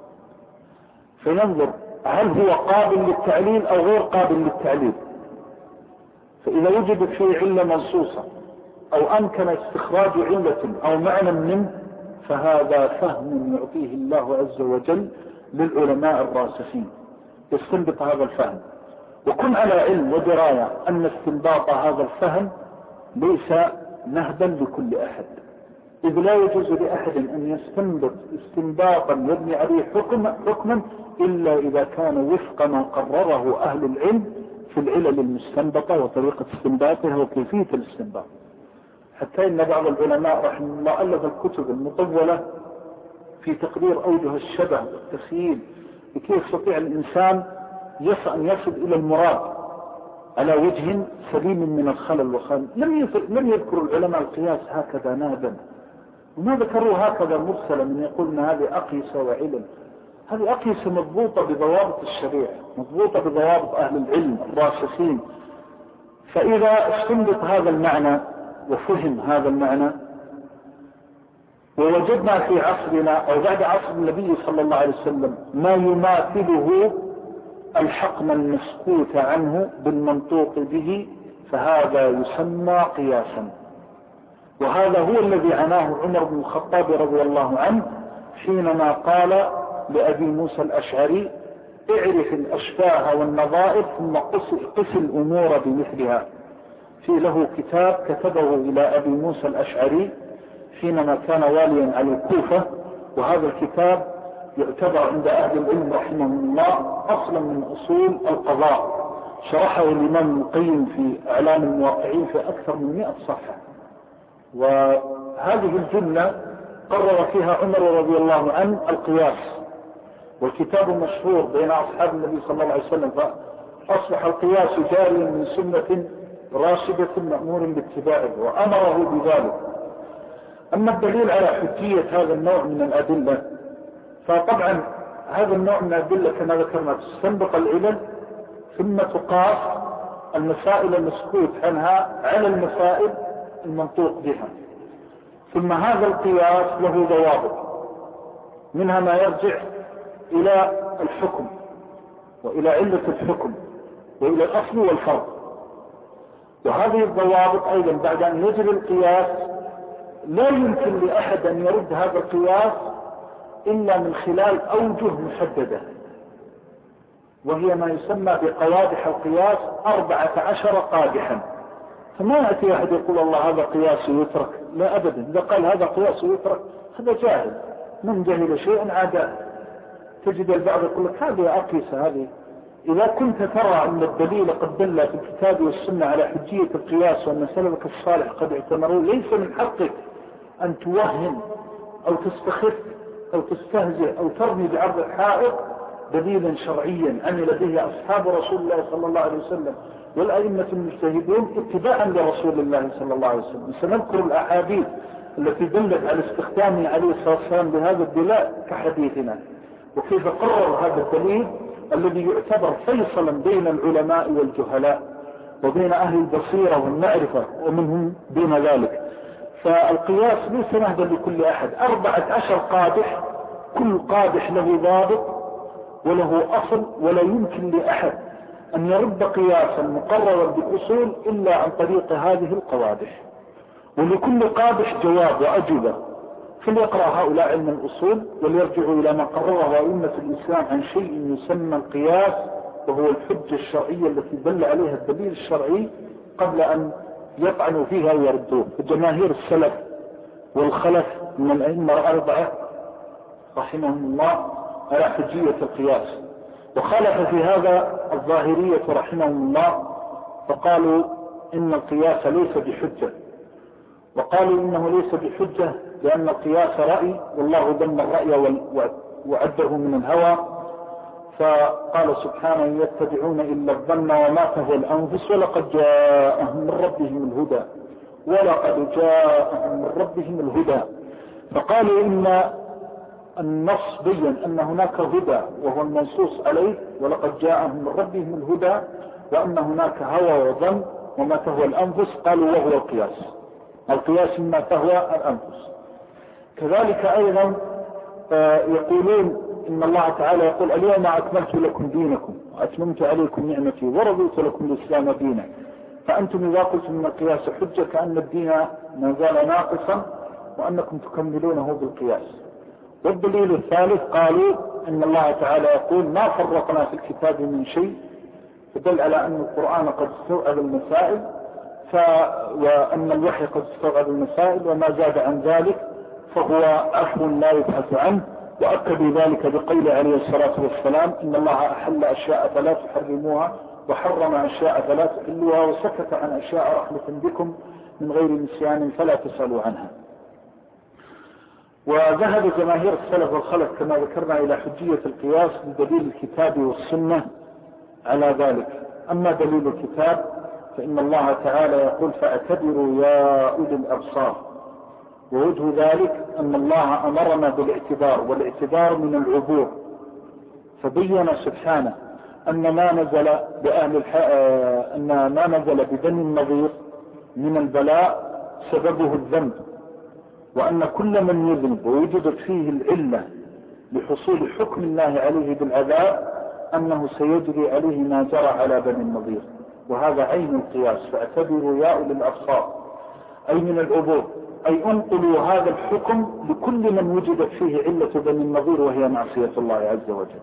Speaker 2: فينظر هل هو قابل للتعليل أو غير قابل للتعليل. فإذا وجدت فيه علة منصوصة أو أمكن استخراج علة أو معنى منه فهذا فهم يعطيه الله عز وجل للعلماء الراسخين يستنبط هذا الفهم. وكن على علم ودراية أن استنباط هذا الفهم ليس نهبا لكل أحد، إذ لا يجوز لأحد أن يستنبط استنباطا يبني عليه حكما إلا إذا كان وفق ما قرره أهل العلم في العلل المستنبطة وطريقة استنباطها وكيفية الاستنباط. حتى إن بعض العلماء رحمه الله ألف الكتب المطولة في تقدير أوجه الشبه والتخييل لكي يستطيع الإنسان أن يصل إلى المراد على وجه سليم من الخلل والخلل. لم يذكر العلماء القياس هكذا نهبا، وما ذكروا هكذا مرسلا من يقول أن هذه أقيسة وعلم. هذه أقيسة مضبوطة بضوابط الشريعة، مضبوطة بضوابط أهل العلم الراسخين. فإذا استنبط هذا المعنى وفهم هذا المعنى ووجدنا في عصرنا أو بعد عصر النبي صلى الله عليه وسلم ما يماثله الحكم المسكوت عنه بالمنطوق به فهذا يسمى قياسا. وهذا هو الذي عناه عمر بن الخطاب رضي الله عنه حينما قال لأبي موسى الأشعري: اعرف الأشباه والنظائر ثم قس الأمور بمثلها. في له كتاب كتبه إلى أبي موسى الأشعري حينما كان واليا على الكوفة، وهذا الكتاب يعتبر عند أهل العلم رحمه الله أصلا من أصول القضاء، شرحه الإمام القيم في أعلام المواقعين في أكثر من 100 صفحة. وهذه الجملة قرر فيها عمر رضي الله عنه القياس، والكتاب مشهور بين أصحاب النبي صلى الله عليه وسلم، فأصبح القياس جاريا من سنة راشدة مأمور باتباعه وأمره بذلك. أما الدليل على حجية هذا النوع من الأدلة، فطبعا هذا النوع من الأدلة كما ذكرنا تستنبط العلل ثم تقاس المسائل المسكوت عنها على المسائل المنطوق بها. ثم هذا القياس له ضوابط، منها ما يرجع إلى الحكم وإلى علة الحكم وإلى الأصل والفرق. وهذه الضوابط أيضا بعد أن يجري القياس لا يمكن لأحد أن يرد هذا القياس إلا من خلال أوجه محددة، وهي ما يسمى بقوادح القياس 14 قادحا. فما يأتي أحد يقول الله هذا قياس يترك، لا أبدا. إذا قال هذا قياس يترك هذا جاهل، من جهل شيئا عاداه. تجد البعض يقول لك هذه أقيسة هذه. إذا كنت ترى أن الدليل قد دل في الكتاب والسنة على حجية القياس وأن سلفك الصالح قد اعتمروه، ليس من حقك أن توهم أو تستخف أو تستهزئ أو ترمي بعرض الحائط دليلا شرعيا عمل به أصحاب رسول الله صلى الله عليه وسلم والأئمة المجتهدون اتباعا لرسول الله صلى الله عليه وسلم. سنذكر الأحاديث التي دلت على استخدامه عليه الصلاة والسلام بهذا الدليل كحديثنا، وكيف قرر هذا الدليل الذي يعتبر فيصلا بين العلماء والجهلاء وبين أهل البصيرة والمعرفة ومنهم دون ذلك. فالقياس ليس مهدا لكل أحد. 14 قادح، كل قادح له ضابط وله أصل، ولا يمكن لأحد أن يرد قياسا مقررا بالأصول إلا عن طريق هذه القوادح. ولكل قادح جواب وأجوبة، فليقرأ هؤلاء علم الأصول وليرجعوا إلى ما قرره أئمة الإسلام عن شيء يسمى القياس، وهو الحجة الشرعية التي دل عليها الدليل الشرعي قبل أن يطعنوا فيها ويردوه. جماهير السلف والخلف من الأئمة الأربعة رحمهم الله على حجية القياس، وخالف في هذا الظاهرية رحمهم الله، فقالوا إن القياس ليس بحجة، وقالوا إنه ليس بحجة لأن القياس رأي، والله ذم الرأي وعده من الهوى. فقال سبحانه يتبعون إلا الظن وما تهوى الأنفس ولقد جاءهم من ربهم الهدى، ولقد جاءهم من ربهم الهدى. فقالوا إن النص بين أن هناك هدى وهو المنصوص عليه، ولقد جاءهم من ربهم الهدى، وأن هناك هوى وظن وما تهوى الأنفس، قالوا وهو القياس. القياس ما تهوى الأنفس. كذلك أيضا يقولون إن الله تعالى يقول اليوم أكملت لكم دينكم وأتممت عليكم نعمتي ورضيت لكم الإسلام دينا. فأنتم إذا قلتم من القياس حجة كأن الدين ما زال ناقصا وأنكم تكملونه بالقياس. والدليل الثالث قالوا إن الله تعالى يقول ما فرقنا في الكتاب من شيء، فدل على أن القرآن قد استوعب المسائل وأن الوحي قد استوعب المسائل، وما زاد عن ذلك فهو عفو لا يبحث عنه. وأكد ذلك بقول عليه الصلاة والسلام إن الله أحل أشياء فلا تحرموها وحرم أشياء فلا تحلوها وسكت عن أشياء رحمة بكم من غير نسيان فلا تسألوا عنها. وذهب جماهير السلف والخلف كما ذكرنا إلى حجية القياس بدليل الكتاب والسنة على ذلك. أما دليل الكتاب فإن الله تعالى يقول فاعتبروا يا أولي الأبصار، ووجه ذلك أن الله أمرنا بالاعتبار، والاعتبار من العبور. فبين سبحانه أن ما نزل ببني النضير من البلاء سببه الذنب، وأن كل من يذنب ووجدت فيه العلة لحصول حكم الله عليه بالعذاب أنه سيجري عليه ما جرى على بني النضير، وهذا عين القياس. فاعتبروا يا أولي الأبصار أي من العبور، أي انقلوا هذا الحكم لكل من وجدت فيه علة بني النضير وهي معصية الله عز وجل.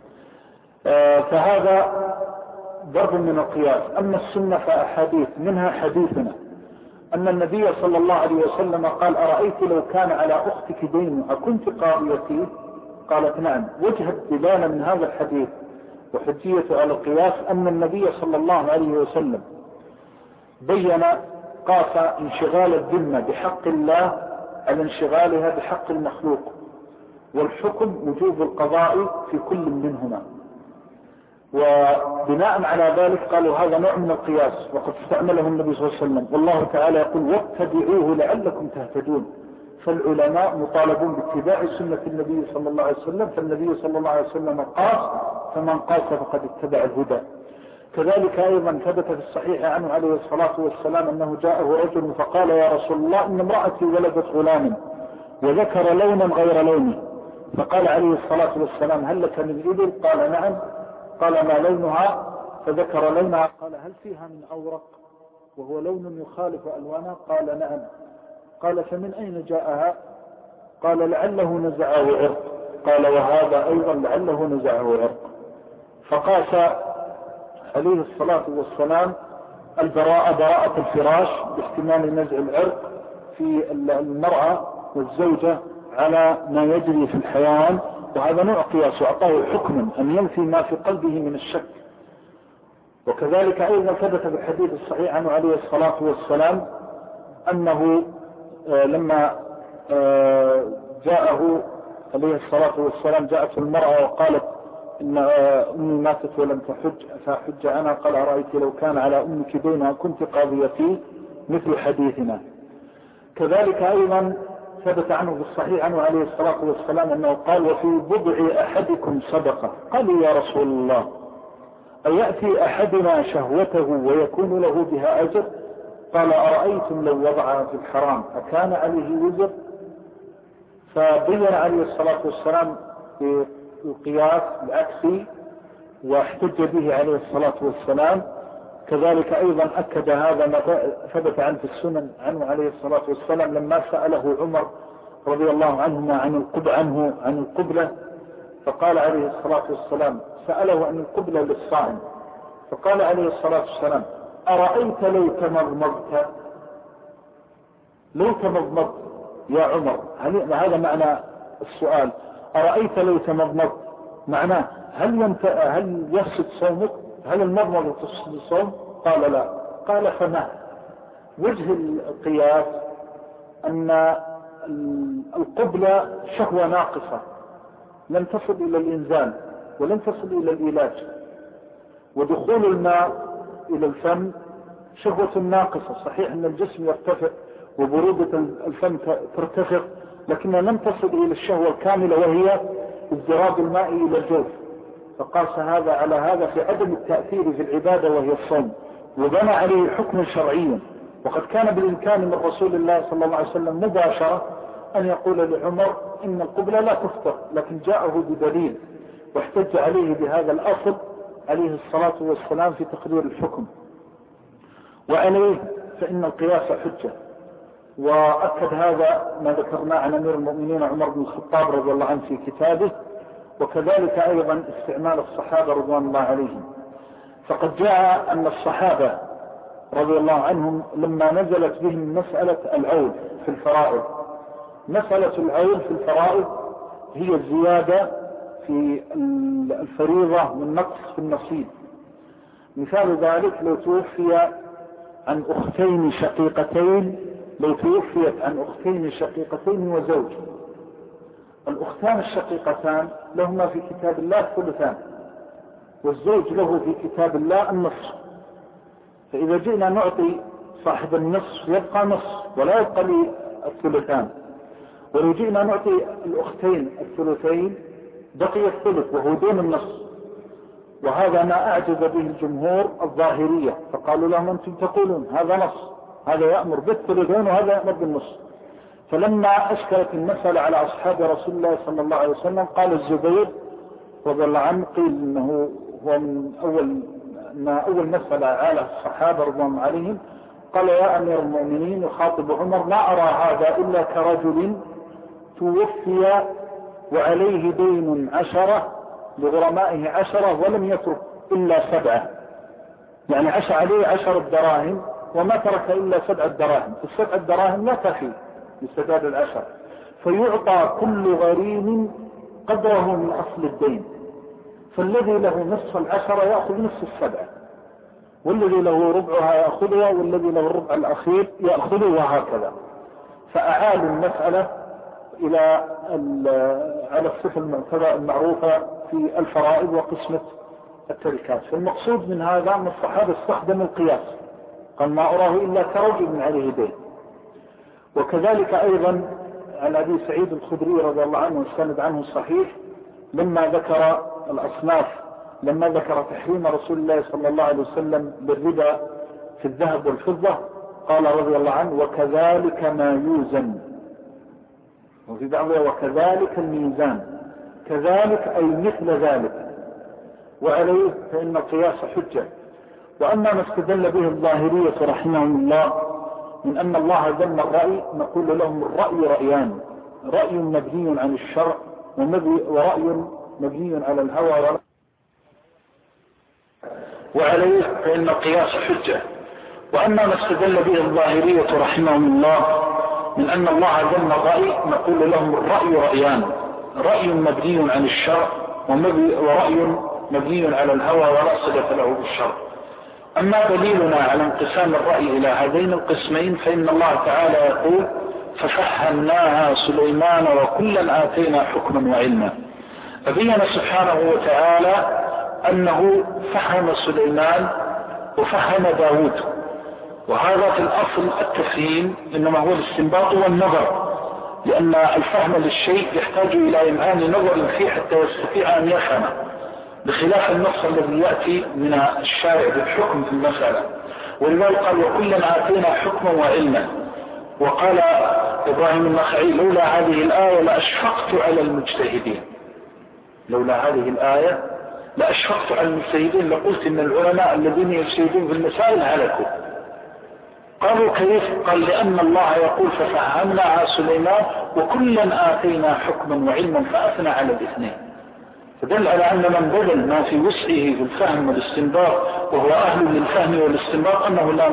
Speaker 2: فهذا ضرب من القياس. أما السنة فأحاديث، منها حديثنا أن النبي صلى الله عليه وسلم قال أرأيت لو كان على أختك دين أكنت قاضيتي؟ قالت نعم. وجه الدلالة من هذا الحديث وحجية على القياس أن النبي صلى الله عليه وسلم بين قاس انشغال الذمة بحق الله على انشغالها بحق المخلوق، والحكم وجوب القضاء في كل منهما. وبناء على ذلك قالوا هذا نوع من القياس وقد استعمله النبي صلى الله عليه وسلم، والله تعالى يقول واتبعوه لعلكم تهتدون. فالعلماء مطالبون باتباع سنة النبي صلى الله عليه وسلم، فالنبي صلى الله عليه وسلم قاس، فمن قاس فقد اتبع الهدى. كذلك أيضا ثبت في الصحيح عنه عليه الصلاة والسلام أنه جاءه رجل فقال يا رسول الله إن امرأتي ولدت غلاما وذكر لونا غير لوني، فقال عليه الصلاة والسلام هل لك من إبل؟ قال نعم. قال ما لونها؟ فذكر لونها. قال هل فيها من أورق وهو لون يخالف ألوانها؟ قال نعم. قال فمن أين جاءها؟ قال لعله نزعه عرق. قال وهذا أيضا لعله نزعه عرق. فقاس عليه الصلاة والسلام براءة الفراش باحتمال نزع العرق في المرأة والزوجة على ما يجري في الحيوان، وهذا نوع قياس وأعطاه حكما أن ينفي ما في قلبه من الشك. وكذلك أيضا ثبت بالحديث الصحيح عنه عليه الصلاة والسلام أنه لما جاءه عليه الصلاة والسلام جاءت المرأة وقالت إن أمي ماتت ولم فحج أنا، قال أرأيت لو كان على أمك دينها كنت قاضيتي مثل حديثنا. كذلك أيضا ثبت عنه بالصحيح عنه عليه الصلاة والسلام أنه قال وفي بضع أحدكم صدقة. قالوا يا رسول الله أيأتي أحدنا شهوته ويكون له بها أجر؟ قال أرأيتم لو وضعها في الحرام أكان عليه وزر؟ فبين عليه الصلاة والسلام بالقياس العكسي واحتج به عليه الصلاة والسلام. كذلك أيضا أكد هذا ما ثبت عنه في السنن عنه عليه الصلاة والسلام لما سأله عمر رضي الله عنهما عن القبلة، فقال عليه الصلاة والسلام سأله عن القبلة للصائم، فقال عليه الصلاة والسلام أرأيت لو تمضمضت يا عمر. هذا معنى السؤال، أرأيت لو تمضمضت معناه هل يفسد صومك؟ هل المضمضة تفسد الصوم؟ قال لا. قال فما وجه القياس؟ أن القبلة شهوة ناقصة لم تصل إلى الإنزال ولم تصل إلى العلاج، ودخول الماء إلى الفم شهوة ناقصة. صحيح أن الجسم يرتفع وبرودة الفم ترتفع، لكنها لم تصل إلى الشهوة الكاملة وهي ازدراب الماء إلى الجوف. فقاس هذا على هذا في عدم التأثير في العبادة وهي الصوم، وبنى عليه حكم شرعي. وقد كان بالإمكان من رسول الله صلى الله عليه وسلم مباشرة أن يقول لعمر إن القبلة لا تفطر، لكن جاءه بدليل واحتج عليه بهذا الأصل عليه الصلاة والسلام في تقرير الحكم. وعليه فإن القياس حجة، وأكد هذا ما ذكرناه عن أمير المؤمنين عمر بن الخطاب رضي الله عنه في كتابه، وكذلك أيضا استعمال الصحابة رضوان الله عليهم. فقد جاء أن الصحابة رضي الله عنهم لما نزلت بهم مسألة العول في الفرائض، مسألة العول في الفرائض هي الزيادة في الفريضة والنقص في النصيب. مثال ذلك لو توفي عن أختين شقيقتين، لو توفيت عن أختين شقيقتين وزوج، الأختان الشقيقتان لهما في كتاب الله الثلثان، والزوج له في كتاب الله النصف. فإذا جئنا نعطي صاحب النصف يبقى نصف ولا يبقى لي الثلثان، ولو جئنا نعطي الأختين الثلثين بقي الثلث وهو دون النصف. وهذا ما أعجز به الجمهور الظاهرية، فقالوا لهم أنتم تقولون هذا نص، هذا يأمر بالثلثين وهذا يأمر بالنصف. فلما أشكلت المسألة على أصحاب رسول الله صلى الله عليه وسلم قال الزبير رضي الله عنه قيل إنه هو من أول مسألة على الصحابة رضي الله عليهم، قال يا أمير المؤمنين يخاطب عمر ما أرى هذا إلا كرجل توفي وعليه دين 10 لغرمائه 10 ولم يترك إلا 7، يعني عليه 10 دراهم وما ترك إلا 7 دراهم، ال7 دراهم لا تفي لسداد 10، فيعطى كل غريم قدره من أصل الدين. فالذي له نصف 10 يأخذ نصف 7، والذي له ربعها يأخذها، والذي له الربع الأخير يأخذه، وهكذا. فأعالوا المسألة على الصفة المعروفة في الفرائض وقسمة التركات. فالمقصود من هذا أن الصحابة استخدموا القياس، قال ما أراه إلا كرجل عليه دين. وكذلك أيضا عن أبي سعيد الخدري رضي الله عنه السند عنه الصحيح لما ذكر الأصناف، لما ذكر تحريم رسول الله صلى الله عليه وسلم بالربا في الذهب والفضة، قال رضي الله عنه وكذلك ما يوزن، وفي بعضها وكذلك الميزان، كذلك أي مثل ذلك. وعليه فإن القياس حجة. وأما ما استدل به الظاهرية رحمهم الله من أن الله ذم الرأي، نقول لهم الرأي رأيان: رأي مبني عن الشرع ورأي مبني على الهوى وعليه فإن القياس حجة. وأما ما استدل به الظاهرية رحمهم الله من أن الله ذم الرأي نقول لهم الرأي رأيان: رأي مبني عن الشرع ورأي مبني على الهوى ولا صلة له بالشرع. أما دليلنا على انقسام الرأي إلى هذين القسمين فإن الله تعالى يقول: ففهمناها سليمان وكلا آتينا حكما وعلما. فبين سبحانه وتعالى أنه فهم سليمان وفهم داود، وهذا في الأصل التفهيم إنما هو الاستنباط والنظر، لأن الفهم للشيء يحتاج إلى إمعان نظر فيه حتى يستطيع أن يفهمه، بخلاف النص الذي يأتي من الشارع بالحكم في المسألة. ولذلك قال: وكلا آتينا حكما وعلما. وقال إبراهيم النخعي: لولا هذه الآية لأشفقت على المجتهدين. لولا هذه الآية لأشفقت على المجتهدين، لقلت إن العلماء الذين يجتهدون في المسائل هلكوا. قالوا: كيف؟ قال: لأن الله يقول: ففهمناها سليمان وكلا آتينا حكما وعلما، فأثنى على الاثنين. فدل على أن من بذل ما في وسعه في الفهم والاستنباط وهو أهل للفهم والاستنباط أنه لا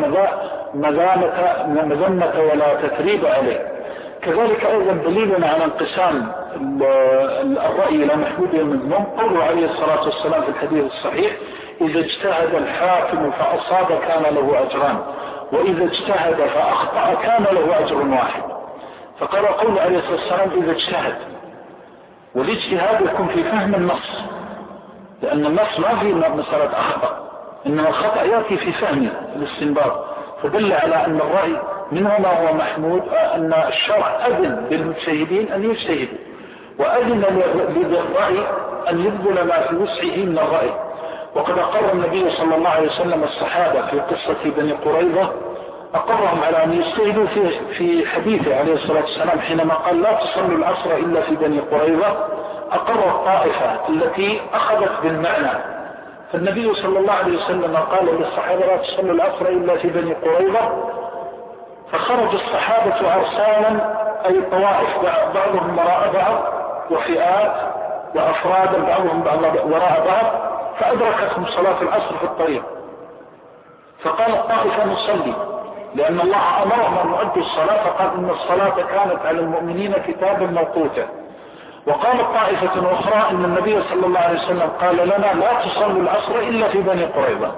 Speaker 2: مذمة ولا تثريب عليه. كذلك أيضا دليلنا على انقسام الرأي إلى محمود ومذموم قوله عليه الصلاة والسلام في الحديث الصحيح: إذا اجتهد الحاكم فأصاب كان له أجران، وإذا اجتهد فأخطأ كان له أجر واحد. فقال قول عليه الصلاة والسلام: إذا اجتهد، والاجتهاد يكون في فهم النص، لأن النص ما فيه مسألة أخطأ، إنما الخطأ يأتي في فهم الاستنباط. فدل على أن الرأي منه ما هو محمود، أن الشرع أذن للمجتهدين أن يجتهدوا، وأذن للرأي أن يبذل ما في وسعه من الرأي. وقد أقر النبي صلى الله عليه وسلم الصحابة في قصة بني قريظة، أقرهم على أن يجتهدوا في حديثه عليه الصلاة والسلام حينما قال: لا تصلوا العصر إلا في بني قريظة. أقر الطائفة التي أخذت بالمعنى، فالنبي صلى الله عليه وسلم قال للصحابة: لا تصلوا العصر إلا في بني قريظة. فخرج الصحابة أرسالا، أي طوائف، بعضهم وراء بعض، وفئات وأفرادا بعضهم وراء بعض، فأدركتهم صلاة العصر في الطريق. فقال الطائفة: نصلي، لأن الله أمرهم أن يؤدوا الصلاة، فقال: إن الصلاة كانت على المؤمنين كتابا موقوتا. وقال الطائفة أخرى: إن النبي صلى الله عليه وسلم قال لنا: لا تصلوا العصر إلا في بني قريظة.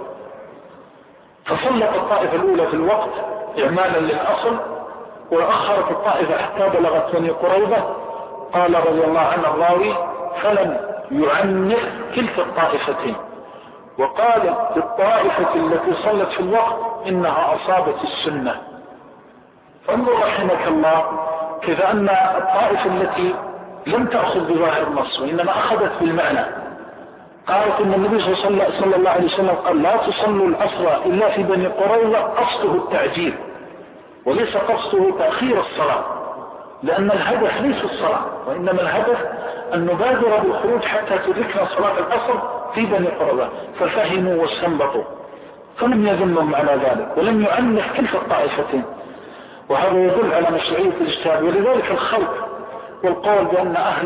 Speaker 2: فصلت الطائفة الأولى في الوقت إعمالا للأصل، وأخرت الطائفة حتى بلغت بني قريظة. قال رضي الله عنه الراوي: فلم يعنف كلتا الطائفتين، وقال للطائفة التي صلت في الوقت: إنها أصابت السنة. فانظر رحمك الله كيف أن الطائفة التي لم تأخذ بظاهر النص وإنما أخذت بالمعنى قالت إن النبي صلى الله عليه وسلم قال: لا تصلوا العصر إلا في بني قريظة، قصده التعجيل وليس قصده تأخير الصلاة، لأن الهدف ليس الصلاة، وإنما الهدف أن نبادر بالخروج حتى تدركنا صلاة العصر في بني قريظة. ففهموا واستنبطوا، فلم يذمهم على ذلك ولم يعنف كلتا الطائفتين، وهذا يدل على مشروعية الاجتهاد. ولذلك الخلق والقول بأن أهل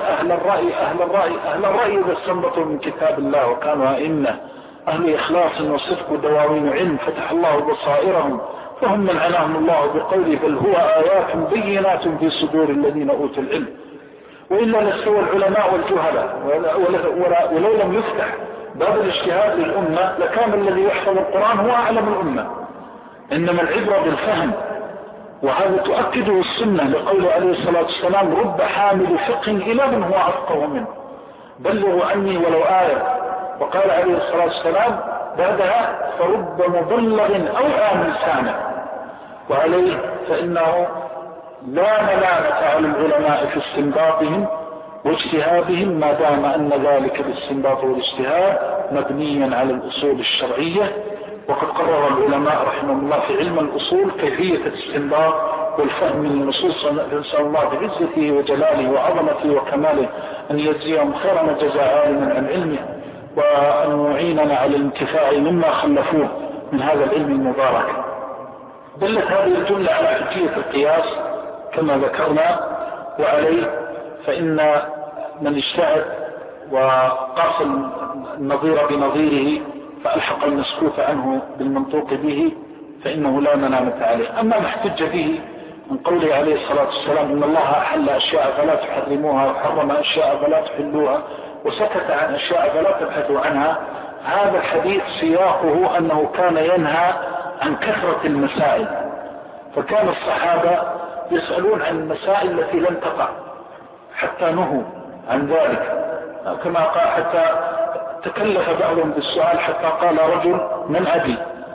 Speaker 2: الرأي إذا استنبطوا من كتاب الله وكانوا أئمة أهل إخلاص وصدق ودواوين علم فتح الله بصائرهم، فهم من عناهم الله بقوله: بل هو آيات بينات في صدور الذين أوتوا العلم. وإلا لسوى العلماء والجهلاء، ولو لم يفتح باب الاجتهاد للأمة لكان الذي يحفظ القرآن هو أعلم الأمة. إنما العبرة بالفهم، وهذا تؤكده السنة لقول عليه الصلاة والسلام: رب حامل فقه إلى من هو أفقه منه، بلغوا عني ولو آية. وقال عليه الصلاة والسلام بعدها: فرب مبلغ أو آمن سامع. وعليه فإنه لا ملامة على العلماء في استنباطهم واجتهادهم ما دام أن ذلك الاستنباط والاجتهاد مبنيا على الأصول الشرعية. وقد قرر العلماء رحمهم الله في علم الأصول كيفية الاستنباط والفهم من النصوص. نسأل الله بعزته وجلاله وعظمته وكماله أن يجزيهم خير ما جزى عالما عن علمه، وأن يعيننا على الانتفاع مما خلفوه من هذا العلم المبارك. دلت هذه الجملة على حجية القياس كما ذكرنا، وعليه فإن من اجتهد وقاس النظير بنظيره فألحق المسكوت عنه بالمنطوق به فإنه لا منامة عليه. أما ما احتج به من قوله عليه الصلاة والسلام إن الله أحل أشياء فلا تحرموها وحرم أشياء فلا تحلوها وسكت عن أشياء فلا تبحثوا عنها، هذا الحديث سياقه أنه كان ينهى عن كثرة المسائل، فكان الصحابة يسألون عن المسائل التي لم تقع حتى نهوا عن ذلك، كما قال حتى تكلف بعضهم بالسؤال حتى قال رجل من أبي،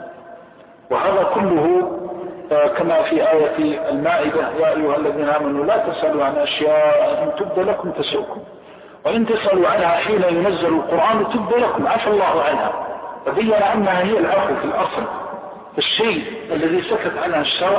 Speaker 2: وهذا كله كما في آية المائدة يا أيها الذين آمنوا لا تسألوا عن أشياء إن تبد لكم تسؤكم وإن تسألوا عنها حين ينزل القرآن تبد لكم عفى الله عنها، وبين أنها هي العفو في الأصل. الشيء الذي سكت عنها الشرع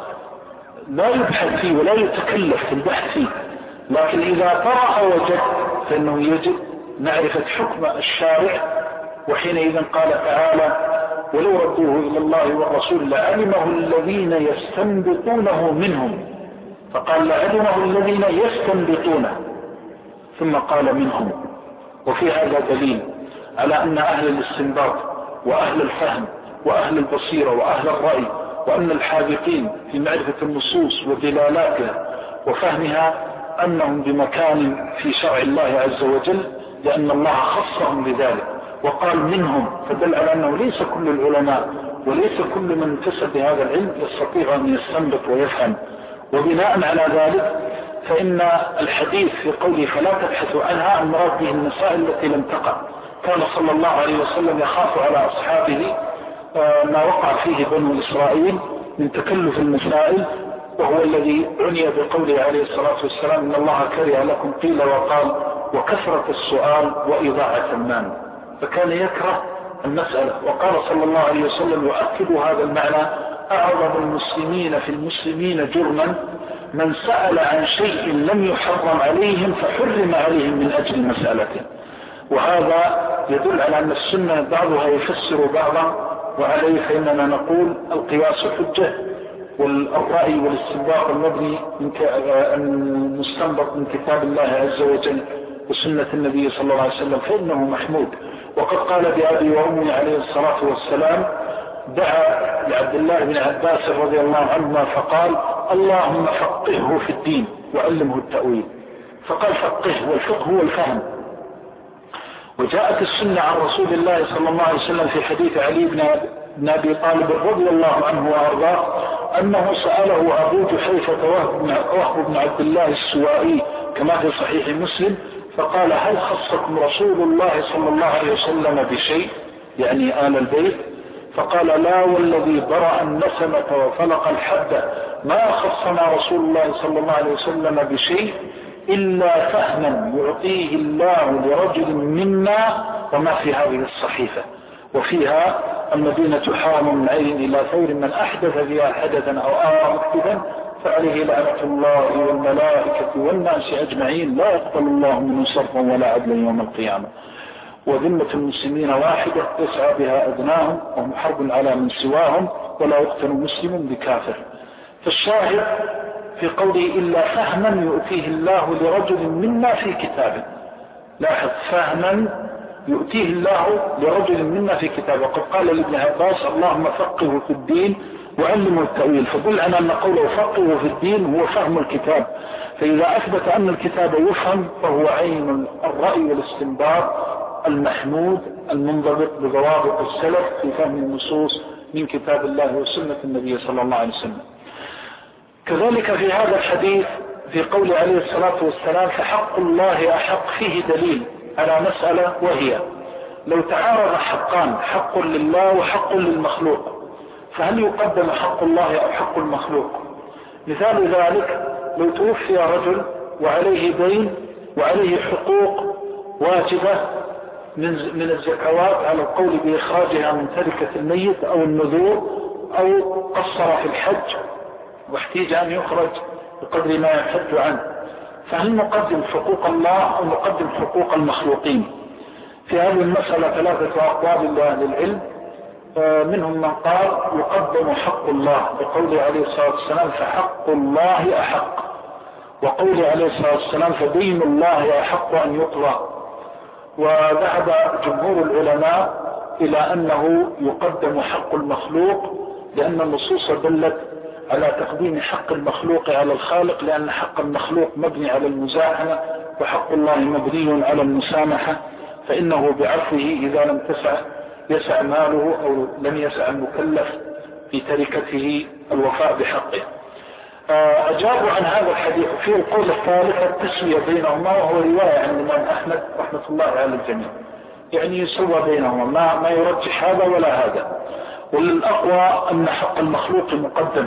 Speaker 2: لا يبحث فيه ولا يتكلف في البحث فيه، لكن إذا طرأ وجد فإنه يجب معرفة حكم الشارع. وحينئذ قال تعالى ولو ردوه إلى الله والرسول لعلمه الذين يستنبطونه منهم، فقال لعلمه الذين يستنبطونه ثم قال منهم. وفي هذا دليل على أن أهل الاستنباط وأهل الفهم وأهل البصيرة وأهل الرأي وأن الحاذقين في معرفة النصوص ودلالاتها وفهمها أنهم بمكان في شرع الله عز وجل، لأن الله خصهم بذلك وقال منهم، فدل على أنه ليس كل العلماء وليس كل من انتسب بهذا العلم يستطيع أن يستنبط ويفهم. وبناء على ذلك فإن الحديث في قوله فلا تبحثوا عنها المراد به المسائل التي لم تقع. كان صلى الله عليه وسلم يخاف على أصحابه ما وقع فيه بنو إسرائيل من تكلف المسائل، وهو الذي عني بقوله عليه الصلاة والسلام إن الله كره لكم قيل وقال وكثرة السؤال وإضاعة المال، فكان يكره المسألة. وقال صلى الله عليه وسلم يؤكد هذا المعنى أعظم المسلمين في المسلمين جرما من سأل عن شيء لم يحرم عليهم فحرم عليهم من أجل مسألته. وهذا يدل على أن السنة بعضها يفسر بعضا، وعليه فإننا نقول القياس حجة، والرأي والاستنباط المبني المستنبط من كتاب الله عز وجل وسنة النبي صلى الله عليه وسلم فإنه محمود. وقد قال بأبي وأمي عليه الصلاة والسلام دعا لعبد الله بن عباس رضي الله عنهما فقال اللهم فقهه في الدين وعلمه التأويل، فقال فقه، والفقه هو الفهم. وجاءت السنة عن رسول الله صلى الله عليه وسلم في حديث علي بن أبي طالب رضي الله عنه وأرضاه أنه سأله أبو جحيفة وهب بن عبد الله السوائي كما في صحيح مسلم فقال هل خصكم رسول الله صلى الله عليه وسلم بشيء، يعني آل البيت؟ فقال لا والذي برأ النسمة وفلق الحد ما خصنا رسول الله صلى الله عليه وسلم بشيء إلا فهما يعطيه الله لرجل منا وما في هذه الصحيفة. وفيها المدينة حرم من عين إلى ثور من أحدث فيها حدثا أو آوى مكتبا فعليه لعنة الله والملائكة والناس أجمعين لا يقبل الله منه صرفا ولا عدلا يوم القيامة. وذمة المسلمين واحدة يسعى بها أدناهم وهم حرب على من سواهم ولا يقتل مسلم بكافر. فالشاهد في قوله إلا فهما يؤتيه الله لرجل منا في كتابه، لاحظ فهما يؤتيه الله لرجل منا في كتابه. وقد قال لابن عباس اللهم فقهه في الدين وعلمه التأويل، فدل على أن قوله فقهه في الدين هو فهم الكتاب. فإذا أثبت أن الكتاب يفهم فهو عين الرأي والاستنباط المحمود المنضبط بضوابط السلف في فهم النصوص من كتاب الله وسنة النبي صلى الله عليه وسلم. كذلك في هذا الحديث في قول عليه الصلاة والسلام فحق الله أحق فيه دليل على مسألة، وهي لو تعارض حقان حق لله وحق للمخلوق فهل يقدم حق الله أو حق المخلوق؟ مثال ذلك لو توفي رجل وعليه دين وعليه حقوق واجبة من الزكوات على القول بإخراجها من تركة الميت أو النذور أو قصر في الحج واحتاج أن يخرج بقدر ما يحج عنه، فهل نقدم حقوق الله أو نقدم حقوق المخلوقين؟ في هذه المسألة ثلاثة أقوال لأهل العلم، منهم من قال يقدم حق الله بقوله عليه الصلاة والسلام فحق الله أحق، وقوله عليه الصلاة والسلام فدين الله أحق أن يقضى. وذهب جمهور العلماء إلى أنه يقدم حق المخلوق، لأن النصوص دلت على تقديم حق المخلوق على الخالق، لأن حق المخلوق مبني على المزاحمة وحق الله مبني على المسامحة، فإنه بعفوه إذا لم يسع ماله أو لم يسع المكلف في تركته الوفاء بحقه. أجابوا عن هذا الحديث في القول الثالث التسوية بينهما، وهو رواية عن الإمام أحمد رحمة الله على الجميع، يعني يسوى بينهما ما يرجح هذا ولا هذا. والأقوى أن حق المخلوق مقدم،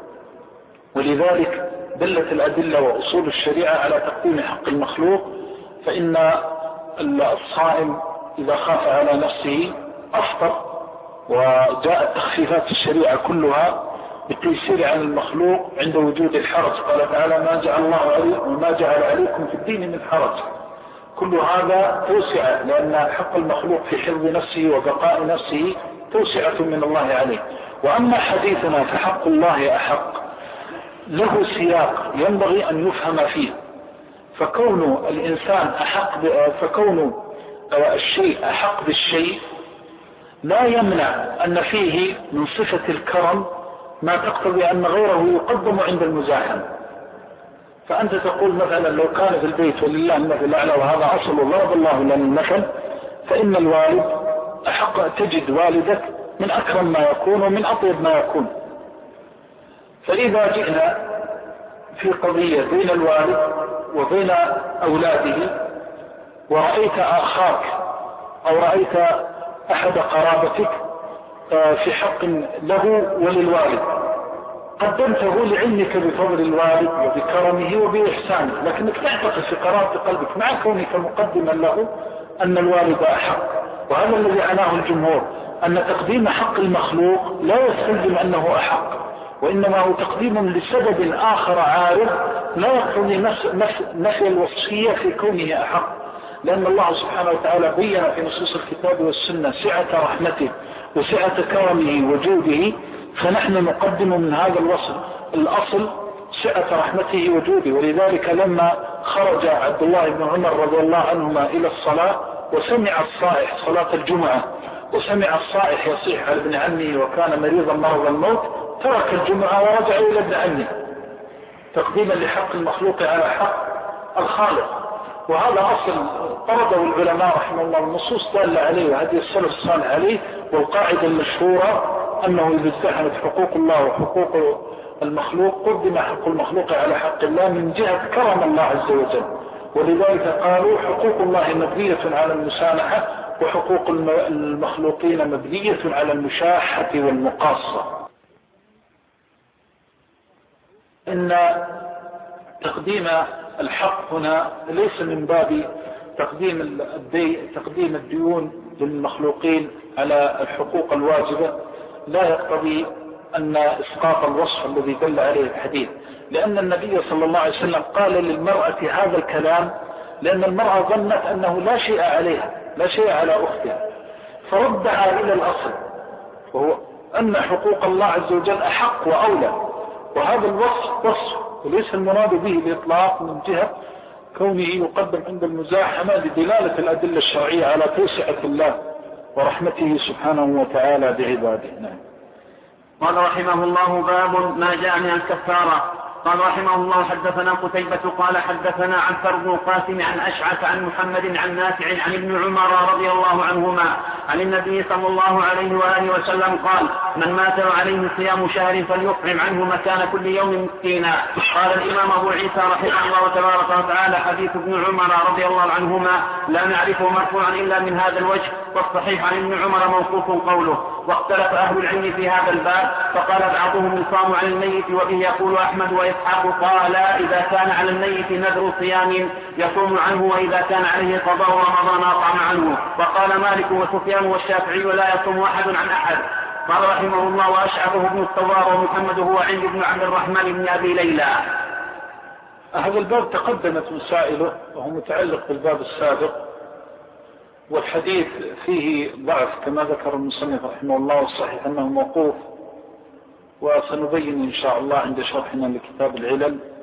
Speaker 2: ولذلك دلت الأدلة وأصول الشريعة على تقديم حق المخلوق. فإن الصائم إذا خاف على نفسه أفطر، وجاءت تخفيفات الشريعة كلها بالتيسير عن المخلوق عند وجود الحرج. قال تعالى ما جعل عليكم في الدين من حرج. كل هذا توسعة، لأن حق المخلوق في حفظ نفسه وبقاء نفسه توسعة من الله عليه. وأما حديثنا فحق الله أحق له سياق ينبغي أن يفهم فيه. فكون الإنسان فكون الشيء أحق بالشيء لا يمنع أن فيه من صفة الكرم ما تقتضي أن غيره يقدم عند المزاحمة. فأنت تقول مثلا لو كان في البيت ولله المثل الأعلى، وهذا أصل ضرب الله لنا المثل، فإن الوالد أحق تجد والدك من أكرم ما يكون ومن أطيب ما يكون. فإذا جئنا في قضية بين الوالد وبين أولاده، ورأيت أخاك أو رأيت أحد قرابتك في حق له وللوالد، قدمته لعلمك بفضل الوالد وبكرمه وبإحسانه، لكنك تعتقد في قرارة قلبك مع كونك مقدما له أن الوالد أحق. وهذا الذي عناه الجمهور، أن تقديم حق المخلوق لا يستلزم أنه أحق، وإنما هو تقديم لسبب آخر عارض لا يقتضي نفي الوصفية في كونه أحق. لأن الله سبحانه وتعالى بين في نصوص الكتاب والسنة سعة رحمته وسعة كرمه وجوده، فنحن نقدم من هذا الأصل سعة رحمته وجوده. ولذلك لما خرج عبد الله بن عمر رضي الله عنهما إلى الصلاة وسمع الصائح صلاة الجمعة، وسمع الصائح يصيح على ابن عمه وكان مريضا مرض الموت، ترك الجمعة ورجع إلى ابن عمه تقديما لحق المخلوق على حق الخالق. وهذا أصل طرده العلماء رحمه الله، النصوص دالة عليه وهذه السلف الصالح عليه. والقاعدة المشهورة أنه إذا ازدحمت حقوق الله وحقوق المخلوق قدم حق المخلوق على حق الله من جهة كرم الله عز وجل. ولذلك قالوا حقوق الله مبنية على المسامحة، وحقوق المخلوقين مبنية على المشاحة والمقاصة. إن تقديم الحق هنا ليس من باب تقديم الديون للمخلوقين على الحقوق الواجبة، لا يقتضي أن إسقاط الوصف الذي دل عليه الحديث، لأن النبي صلى الله عليه وسلم قال للمرأة هذا الكلام لأن المرأة ظنت أنه لا شيء عليها، لا شيء على أختها، فردها إلى الأصل، وهو أن حقوق الله عز وجل أحق وأولى. وهذا الوصف وصف وليس المراد به الإطلاق من جهة كونه يقدم عند المزاحمة لدلالة الأدلة الشرعية على توسعة الله ورحمته سبحانه وتعالى بعباده.
Speaker 1: قال رحمه الله باب ما جاء من الكفارة. قال رحمه الله حدثنا قتيبة قال حدثنا عنتر بن القاسم عن أشعث عن محمد عن نافع عن ابن عمر رضي الله عنهما عن النبي صلى الله عليه وآله وسلم قال من مات عليه صيام شهر فليطعم عنه مكان كل يوم مسكينا. قال الإمام أبو عيسى رحمه الله تبارك وتعالى حديث ابن عمر رضي الله عنهما لا نعرفه مرفوعا إلا من هذا الوجه، والصحيح عن ابن عمر موقوف قوله. واختلف أهل العلم في هذا الباب، فقال بعضهم يصام عن الميت، وبه يقول أحمد وإسحاق قال إذا كان على الميت نذر صيام يصوم عنه، وإذا كان عليه قضاء رمضان أطعم عنه. وقال مالك وسفيان والشافعي ولا يصوم أحد عن أحد. قال رحمه الله وأشعبه ابن الثوار ومحمد هو عند ابن عبد الرحمن بن أبي ليلى.
Speaker 2: هذا الباب تقدمت مسائله وهو متعلق بالباب السابق، والحديث فيه ضعف كما ذكر المصنف رحمه الله، والصحيح أنه موقوف، وسنبين إن شاء الله عند شرحنا لكتاب العلل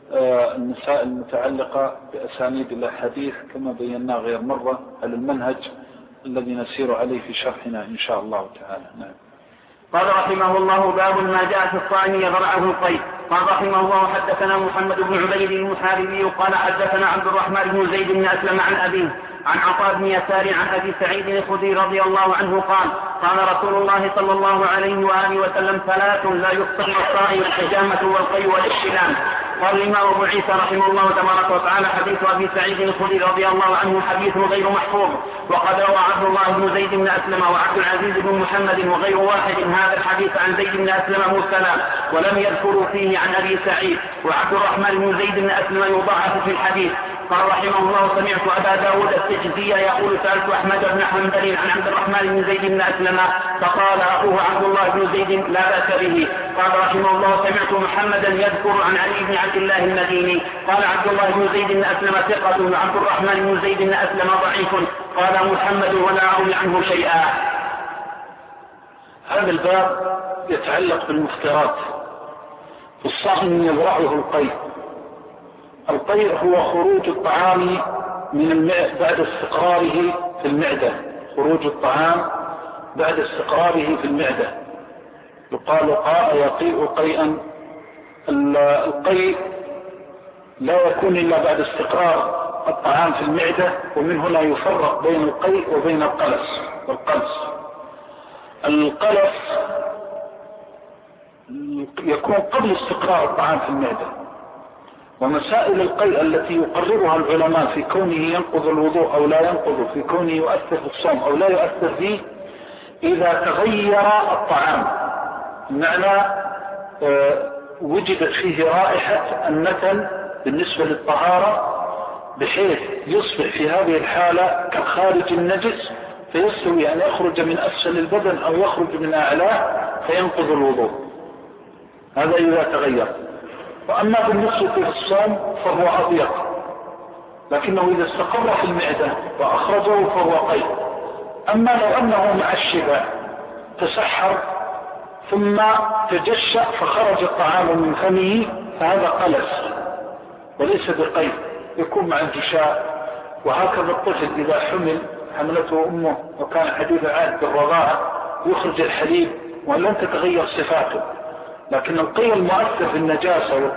Speaker 2: المسائل المتعلقة بأسانيد الأحاديث كما بينا غير مرة على المنهج الذي نسير عليه في شرحنا إن شاء الله تعالى. نعم.
Speaker 1: قال رحمه الله: باب ما جاء في الصائم يضرعه القيء. قال رحمه الله: حدثنا محمد بن عبيد المحاربي قال حدثنا عبد الرحمن بن زيد بن أسلم عن أبيه عن عطاء بن يسار عن أبي سعيد الخدري رضي الله عنه قال: قال رسول الله صلى الله عليه وآله وسلم: ثلاث لا يفطر الصائم: الحجامة والقيء والاحتلام. قال الإمام أبو عيسى رحمه الله تبارك وتعالى: حديث أبي سعيد الخدري رضي الله عنه حديث غير محفوظ، وقد روى عبد الله بن زيد بن أسلم وعبد العزيز بن محمد وغير واحد هذا الحديث عن زيد بن أسلم مرسلا ولم يذكروا فيه عن أبي سعيد، وعبد الرحمن بن زيد بن أسلم يضاعف في الحديث. قال رحمه الله: سمعت أبا داود السجزي يقول: سألت أحمد بن حنبل عن عبد الرحمن بن زيد بن أسلم فقال أخوه عبد الله بن زيد: لا بأس به. قال رحمه الله: سمعت محمدا يذكر عن علي بن عبد الله المديني قال: عبد الله بن زيد بن أسلم ثقة وعبد الرحمن بن زيد بن أسلم ضعيف. قال محمد: ولا أروي عنه شيئا.
Speaker 2: هذا الباب يتعلق بالمفترات. في الصائم يضرعه القيء. القيء هو خروج الطعام من بعد استقراره في المعدة، خروج الطعام بعد استقراره في المعدة. يقال قاء يقيء قيئا. القيء لا يكون إلا بعد استقرار الطعام في المعدة، ومن هنا يفرق بين القيء وبين القلس والقلس. القلس يكون قبل استقرار الطعام في المعدة، ومسائل القيء التي يقررها العلماء في كونه ينقض الوضوء أو لا ينقض، في كونه يؤثر في الصوم أو لا يؤثر فيه، إذا تغير الطعام بمعنى وجدت فيه رائحة النتن بالنسبة للطهارة بحيث يصبح في هذه الحالة كخارج النجس، فيستوي أن يخرج من أسفل البدن أو يخرج من أعلاه فينقض الوضوء. هذا إذا تغير. وأما بالنسبة للصوم فهو أضيق، لكنه إذا استقر في المعدة وأخرجه فهو قيء. أما لو أنه مع الشبع تسحر ثم تجشأ فخرج الطعام من فمه فهذا قلس وليس بقيء، يكون مع الجشاء. وهكذا الطفل إذا حملته أمه وكان حديث عهد بالرضاعة يخرج الحليب ولن تتغير صفاته، لكن القيء المؤثر في النجاسة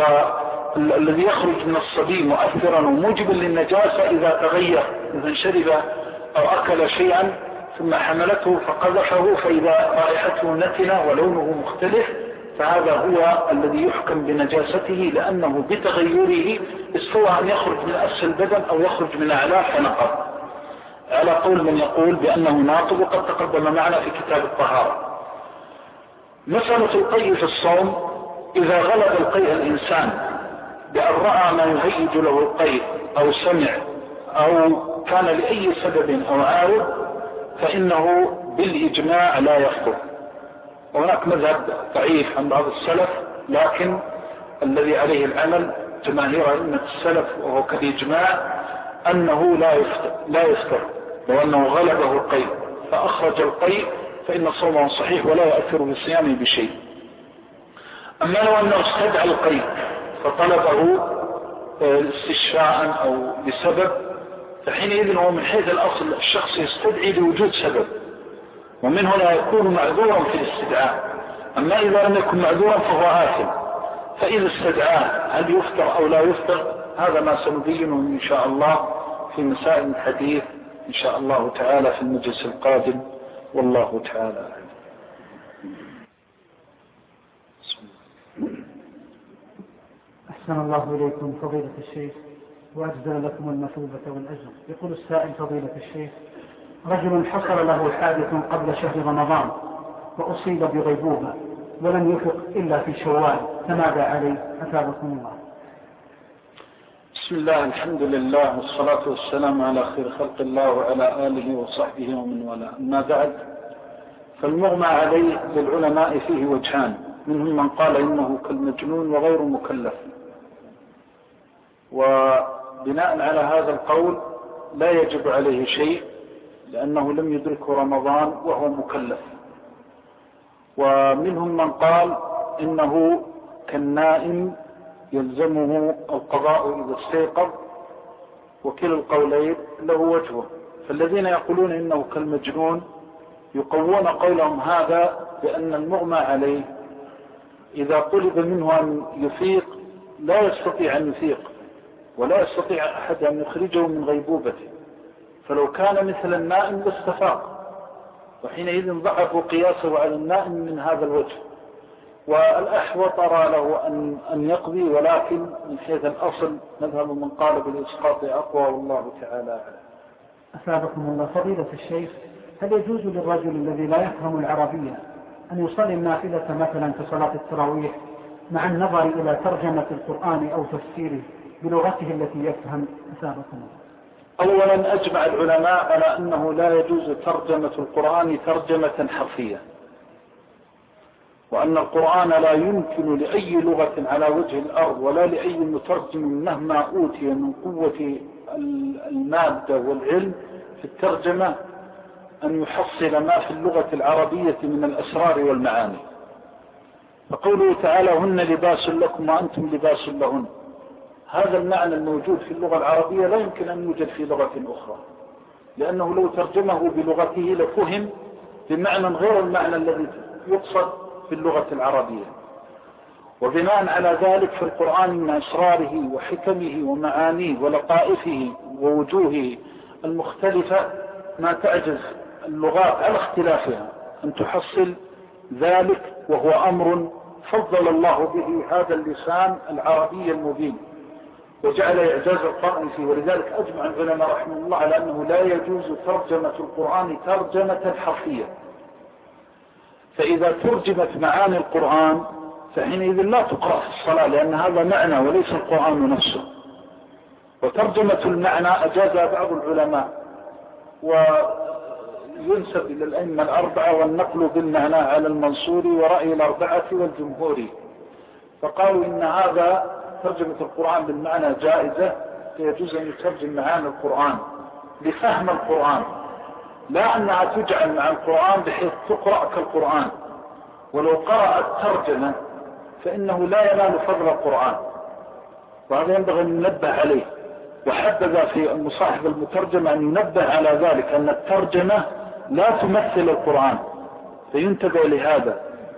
Speaker 2: والذي يخرج من الصبي مؤثرا وموجبا للنجاسة إذا تغير، إذا شرب أو أكل شيئا ثم حملته فقذفه فإذا رائحته نتنة ولونه مختلف فهذا هو الذي يحكم بنجاسته، لأنه بتغيره استوى أن يخرج من أسفل البدن أو يخرج من أعلاه فنقض، على قول من يقول بأنه ناقض، وقد تقدم معنا في كتاب الطهارة. مسألة القيء في الصوم: إذا غلب القيء الإنسان بأن رأى ما يهيج له القيء أو سمع أو كان لأي سبب أو عارض فإنه بالإجماع لا يفطر. وهناك مذهب ضعيف عن بعض السلف، لكن الذي عليه العمل جماهير أئمة السلف وهو كالإجماع أنه لا يفطر لو أنه غلبه القيء فأخرج القيء فإن صومه صحيح ولا يؤثر بصيامه بشيء. أما لو أنه استدعى القيء فطلبه استشفاء أو بسبب فحينئذ هو من حيث الأصل الشخص يستدعي لوجود سبب، ومن هنا يكون معذورا في الاستدعاء. أما إذا لم يكن معذورا فهو آثم، فإذا استدعاه هل يفطر أو لا يفطر هذا ما سنبينه إن شاء الله في مسائل الحديث إن شاء الله تعالى في المجلس القادم، والله تعالى أعلم.
Speaker 3: أحسن الله إليكم فضيلة الشيخ وأجزل لكم المثوبة والأجر. يقول السائل: فضيلة الشيخ، رجل حصل له حادث قبل شهر رمضان وأصيب بغيبوبة ولم يفق إلا في شوال، فماذا عليه؟ أثابكم الله.
Speaker 2: بسم الله، الحمد لله، والصلاة والسلام على خير خلق الله وعلى آله وصحبه ومن والاه. أما بعد، فالمغمى عليه للعلماء فيه وجهان، منهم من قال إنه كالمجنون وغير مكلف، وبناء على هذا القول لا يجب عليه شيء لأنه لم يدركه رمضان وهو مكلف. ومنهم من قال إنه كالنائم يلزمه القضاء إذا استيقظ، وكلا القولين له وجهه. فالذين يقولون إنه كالمجنون يقوون قولهم هذا بأن المغمى عليه إذا طلب منه أن يفيق لا يستطيع أن يفيق، ولا يستطيع أحد أن يخرجه من غيبوبته، فلو كان مثل النائم لاستفاق، وحينئذ ضعفوا قياسه على النائم من هذا الوجه. والأحوط أرى له أن يقضي، ولكن من حيث الأصل مذهب من قال بالإسقاط أقوى، والله تعالى أعلم.
Speaker 3: أثابكم الله. فضيلة الشيخ، هل يجوز للرجل الذي لا يفهم العربية أن يصلي النافلة مثلا في صلاة التراويح مع النظر إلى ترجمة القرآن أو تفسيره بلغته التي يفهم؟ أثابكم الله.
Speaker 2: أولا أجمع العلماء على أنه لا يجوز ترجمة القرآن ترجمة حرفية، وأن القرآن لا يمكن لأي لغة على وجه الأرض ولا لأي مترجم مهما أوتي من قوة المادة والعلم في الترجمة أن يحصل ما في اللغة العربية من الأسرار والمعاني. فقوله تعالى هن لباس لكم وأنتم لباس لهن، هذا المعنى الموجود في اللغة العربية لا يمكن أن يوجد في لغة أخرى، لأنه لو ترجمه بلغته لفهم بمعنى غير المعنى الذي يقصد في اللغة العربية. وبناء على ذلك في القرآن من أسراره وحكمه ومعانيه ولطائفه ووجوهه المختلفة ما تعجز اللغات على اختلافها أن تحصل ذلك، وهو أمر فضل الله به هذا اللسان العربي المبين وجعل إعجاز القرآن فيه. ولذلك أجمع العلماء رحمه الله على أنه لا يجوز ترجمة القرآن ترجمة حرفية. فإذا ترجمت معاني القرآن فحينئذ لا تقرأ في الصلاة، لأن هذا معنى وليس القرآن نفسه. وترجمة المعنى أجازها بعض العلماء، وينسب إلى الأئمة الأربعة والنقل بالمعنى على المنصوري ورأي الأربعة والجمهوري، فقالوا إن هذا ترجمة القرآن بالمعنى جائزة، فيجوز أن يترجم معاني القرآن لفهم القرآن، لا أنها تجعل مع القرآن بحيث تقرأ كالقرآن. ولو قرأ الترجمة فإنه لا ينال فضل القرآن، وهذا ينبغي أن ننبه عليه. وحدد في المصاحف المترجمة أن ينبه على ذلك أن الترجمة لا تمثل القرآن، فينتبه لهذا.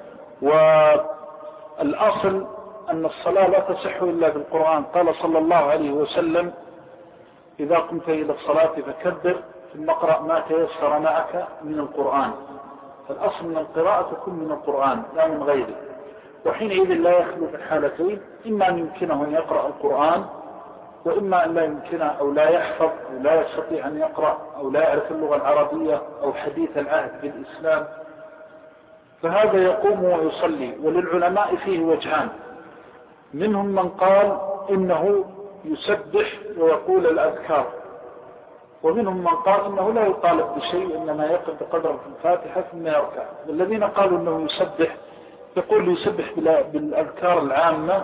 Speaker 2: والأصل أن الصلاة لا تصح إلا بالقرآن. قال صلى الله عليه وسلم إذا قمت إلى الصلاة فكبر ثم اقرأ ما تيسر معك من القرآن. فالأصل من القراءة تكون من القرآن لا من غيره. وحينئذ لا يخلو في الحالتين، إما أن يمكنه أن يقرأ القرآن، وإما أن لا يمكنه أو لا يحفظ أو لا يستطيع أن يقرأ أو لا يعرف اللغة العربية أو حديث العهد بالإسلام، فهذا يقوم ويصلي. وللعلماء فيه وجهان، منهم من قال إنه يسبح ويقول الأذكار، ومنهم من قال إنه لا يطالب بشيء، إنما يقف بقدر الفاتحة ثم يركع. والذين قالوا إنه يسبح يقول يسبح بالأذكار العامة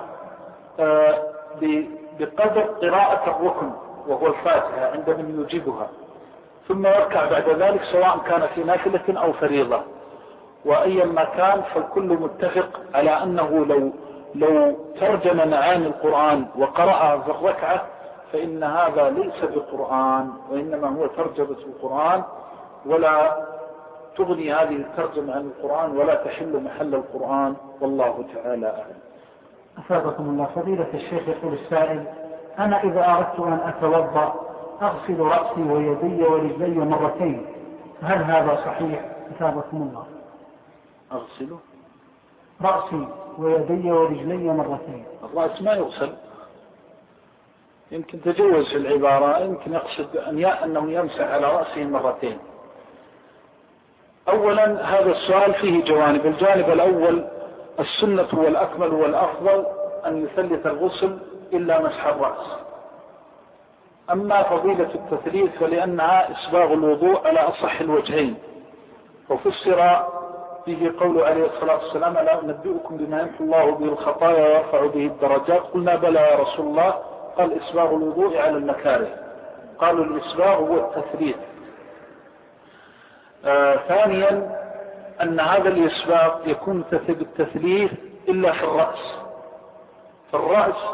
Speaker 2: بقدر قراءة الركن وهو الفاتحة عند من يجيبها، ثم يركع بعد ذلك سواء كان في نافلة أو فريضة. وأيا ما كان فالكل متفق على أنه لو ترجم معاني القرآن وقرأها في الركعة فإن هذا ليس بقرآن، وإنما هو ترجمة القرآن، ولا تغني هذه الترجمة عن القرآن ولا تحل محل القرآن، والله تعالى أعلم.
Speaker 3: أفادكم الله. فضيلة الشيخ، يقول السائل: أنا إذا أردت أن أتوضأ أغسل رأسي ويدي ورجلي مرتين، هل هذا صحيح؟ أفادكم الله.
Speaker 2: أغسل
Speaker 3: رأسي ويدي ورجلي مرتين.
Speaker 2: الرأس ما يغسل، يمكن تجوز في العبارة، يمكن يقصد أنه يمسح على رأسه مرتين. أولا هذا السؤال فيه جوانب. الجانب الأول السنة والأكمل والأفضل أن يثلث الغسل إلا مسح الرأس. أما فضيلة التثليث فلأنها إسباغ الوضوء على أصح الوجهين، وفسر به قول عليه الصلاة والسلام: لا أنبئكم بما يمحو الله به الخطايا ويرفع به الدرجات؟ قلنا بلى يا رسول الله. قال: إسباغ الوضوء على المكاره. قالوا الإسباغ هو التثليث. ثانيا أن هذا الإسباغ يكون بالتثليث إلا في الرأس. في الرأس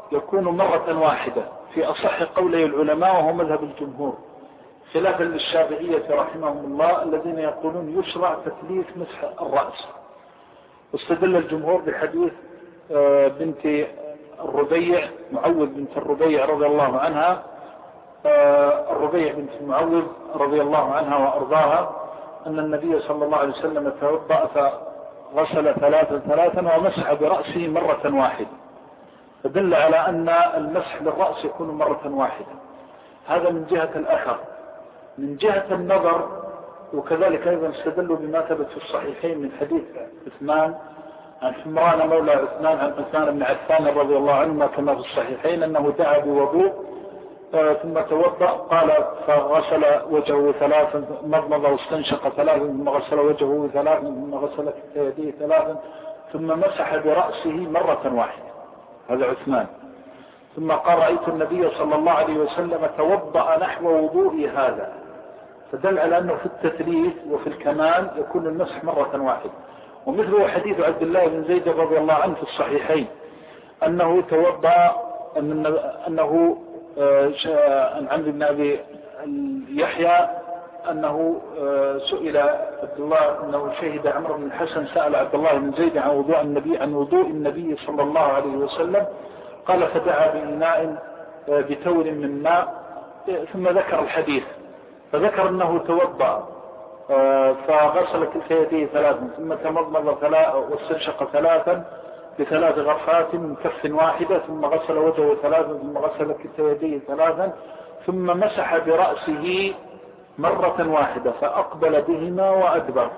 Speaker 2: يكون مرة واحدة في أصح قولي العلماء وهو مذهب الجمهور، خلافا للشافعية رحمهم الله الذين يقولون يشرع تثليث مسح الرأس. واستدل الجمهور بحديث بنت الربيع معوذ بنت الربيع رضي الله عنها، الربيع بنت معوذ رضي الله عنها وأرضاها، أن النبي صلى الله عليه وسلم توضأ فغسل ثلاثا ومسح برأسه مرة واحدة، فدل على أن المسح للرأس يكون مرة واحدة. هذا من جهة الأثر. من جهة النظر وكذلك أيضا استدلوا بما ثبت في الصحيحين من حديث عثمان عن حمران مولى عثمان عن عثمان بن عفان رضي الله عنهما كما في الصحيحين أنه دعا بوضوء ثم توضأ قال فغسل وجهه ثلاثا، مضمض واستنشق ثلاثا، ثم غسل وجهه ثلاثا، ثم غسل يديه ثلاثا، ثم مسح برأسه مرة واحدة. هذا عثمان. ثم قال رأيت النبي صلى الله عليه وسلم توضأ نحو وضوء هذا، فدل على أنه في التثليث وفي الكمال يكون المسح مرة واحدة. ومثله حديث عبد الله بن زيد رضي الله عنه في الصحيحين أنه توضأ أنه عن عمرو بن أبي يحيى أنه سئل عبد الله أنه شهد عمرو بن الحسن سأل عبد الله بن زيد عن وضوء النبي صلى الله عليه وسلم، قال فدعا بإناء بتور من ماء، ثم ذكر الحديث فذكر أنه توضأ فغسل كلتا يديه ثلاثا، ثم تمضمض واستنشق ثلاثا بثلاث غرفات من كف واحدة، ثم غسل وجهه ثلاثا، ثم غسل كلتا يديه ثلاثا، ثم مسح برأسه مرة واحدة فأقبل بهما وأدبر.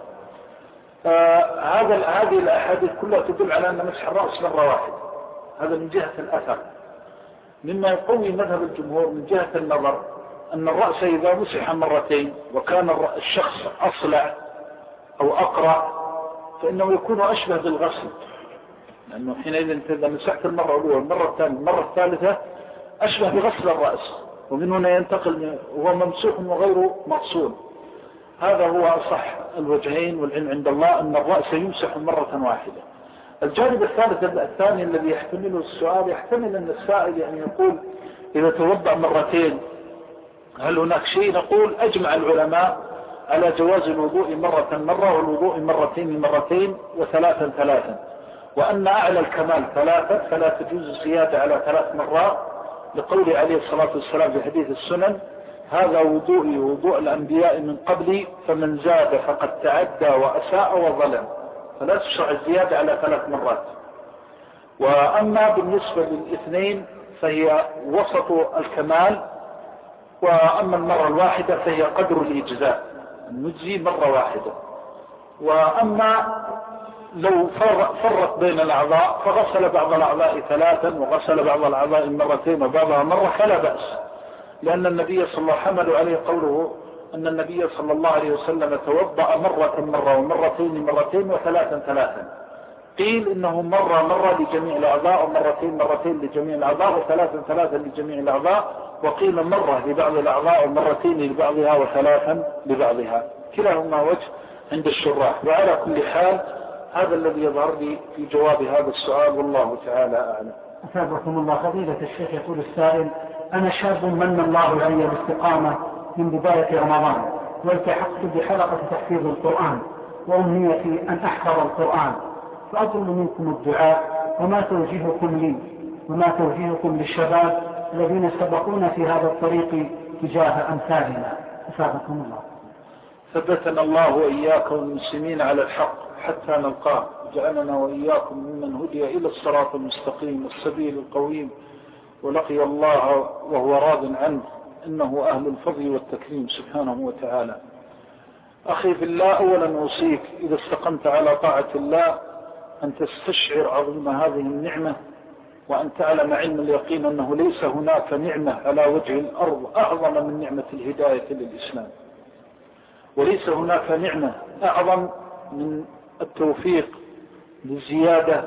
Speaker 2: هذه الأحاديث كلها تدل على أن مسح الرأس مرة واحدة. هذا من جهة الأثر. مما يقوي مذهب الجمهور من جهة النظر أن الرأس إذا مسح مرتين وكان الشخص أصلع أو أقرع فإنه يكون أشبه بالغسل، لأنه حينئذ إذا مسحت المرة الأولى والمرة الثانية المرة الثالثة أشبه بغسل الرأس، ومن هنا ينتقل وهو ممسوح وغير مغسول. هذا هو أصح الوجهين، والعلم عند الله أن الرأس يمسح مرة واحدة. الجانب الثاني الذي يحتمله السؤال يحتمل أن السائل يعني يقول إذا توضأ مرتين هل هناك شيء؟ نقول أجمع العلماء على جواز الوضوء مرة والوضوء مرتين وثلاثا، وأن أعلى الكمال ثلاثة فلا تجوز الزيادة على 3 مرات، لقول عليه الصلاة والسلام في حديث السنن هذا وضوئي وضوء الأنبياء من قبلي فمن زاد فقد تعدى وأساء وظلم، فلا تشرع الزيادة على 3 مرات. وأما بالنسبة للاثنين فهي وسط الكمال، وأما المرة الواحدة فهي قدر الإجزاء المجزي مرة واحدة. وأما لو فرق بين الأعضاء فغسل بعض الأعضاء 3 وغسل بعض الأعضاء مرتين وبعضها مرة فلا بأس، لأن النبي صلى الله حمل عليه قوله أن النبي صلى الله عليه وسلم توضأ مرة ومرتين وثلاثا. قيل إنه مرة لجميع الأعضاء، ومرتين لجميع الأعضاء، وثلاثا لجميع الأعضاء، وقيل مرة لبعض الأعضاء ومرتين لبعضها وثلاثا لبعضها. كلاهما وجه عند الشراح. وعلى كل حال هذا الذي يظهر لي في جواب هذا السؤال، والله تعالى أعلم.
Speaker 3: أثابكم الله. فضيلة الشيخ يقول السائل: أنا شاب من الله علي بالاستقامة من بداية رمضان، والتحقت بحلقة تحفيظ القرآن، وأمنيتي أن أحفظ القرآن، فأطلب منكم الدعاء، وما توجيهكم لي وما توجيهكم للشباب الذين سبقونا في هذا الطريق تجاه أمثالنا. أثابكم الله.
Speaker 2: ثبتنا الله وإياكم المسلمين على الحق حتى نلقاه، جعلنا وإياكم ممن هدي إلى الصراط المستقيم والسبيل القويم، ولقي الله وهو راض عنه، إنه أهل الفضل والتكريم سبحانه وتعالى. أخي في الله، أولا أوصيك إذا استقمت على طاعة الله أن تستشعر عظيم هذه النعمة، وأن تعلم علم اليقين أنه ليس هناك نعمة على وجه الأرض أعظم من نعمة الهداية للإسلام، وليس هناك نعمة أعظم من التوفيق للزيادة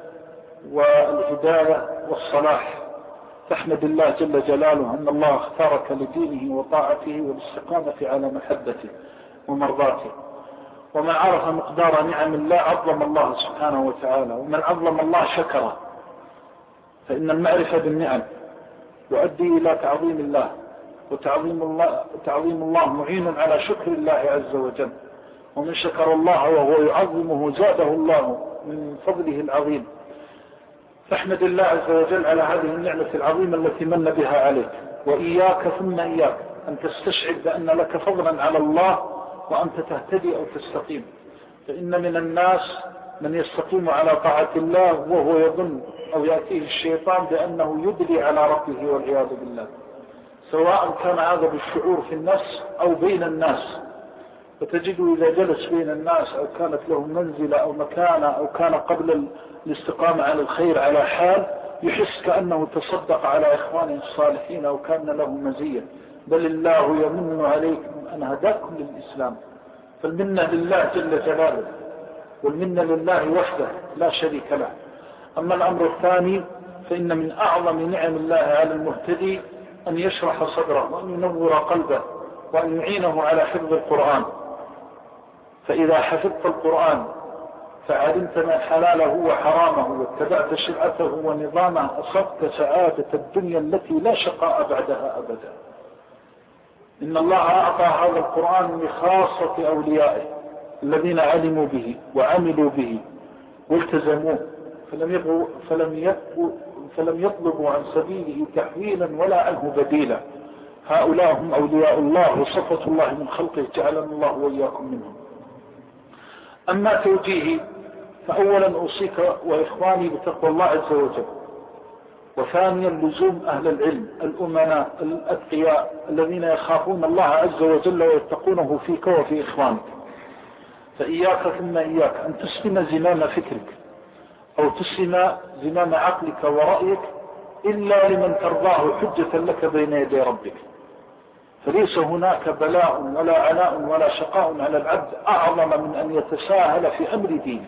Speaker 2: والهداية والصلاح. فاحمد الله جل جلاله أن الله اختارك لدينه وطاعته والاستقامة على محبته ومرضاته. ومن عرف مقدار نعم الله عظم الله سبحانه وتعالى، ومن عظم الله شكره. فإن المعرفة بالنعم يؤدي إلى تعظيم الله، وتعظيم الله معين على شكر الله عز وجل، ومن شكر الله وهو يعظمه زاده الله من فضله العظيم. فاحمد الله عز وجل على هذه النعمة العظيمة التي من بها عليك. وإياك ثم إياك أن تستشعر بأن لك فضلا على الله وأنت تهتدي أو تستقيم، فإن من الناس من يستقيم على طاعة الله وهو يظن أو يأتيه الشيطان بأنه يدلي على ربه والعياذ بالله، سواء كان هذا بالشعور في النفس أو بين الناس. فتجده إذا جلس بين الناس أو كانت له منزلة أو مكانة أو كان قبل الاستقامة على الخير على حال، يحس كأنه تصدق على إخوانه الصالحين أو كان له مزية. بل الله يمن عليكم أن هداكم للإسلام، فالمنة لله جل جلاله، والمنة لله وحده لا شريك له. أما الأمر الثاني فإن من أعظم نعم الله على المهتدي أن يشرح صدره وأن ينور قلبه وأن يعينه على حفظ القرآن. فإذا حفظت القرآن فعلمت ما حلاله وحرامه واتبعت شرعته ونظامه، أصبت سعادة الدنيا التي لا شقاء بعدها أبدا. إن الله أعطى هذا القرآن لخاصة أوليائه الذين علموا به وعملوا به والتزموه، فلم يطلبوا عن سبيله تحويلا ولا عنه بديلا. هؤلاء هم أولياء الله وصفة الله من خلقه، جعلنا الله وإياكم منهم. أما توجيهي فأولا أوصيك وإخواني بتقوى الله عز وجل، وثانيا لزوم أهل العلم الأمناء الأتقياء الذين يخافون الله عز وجل ويتقونه فيك وفي إخوانك. فإياك ثم إياك أن تسلم زمام فكرك أو تسلم زمام عقلك ورأيك إلا لمن ترضاه حجة لك بين يدي ربك. فليس هناك بلاء ولا عناء ولا شقاء على العبد أعظم من أن يتساهل في أمر دينه،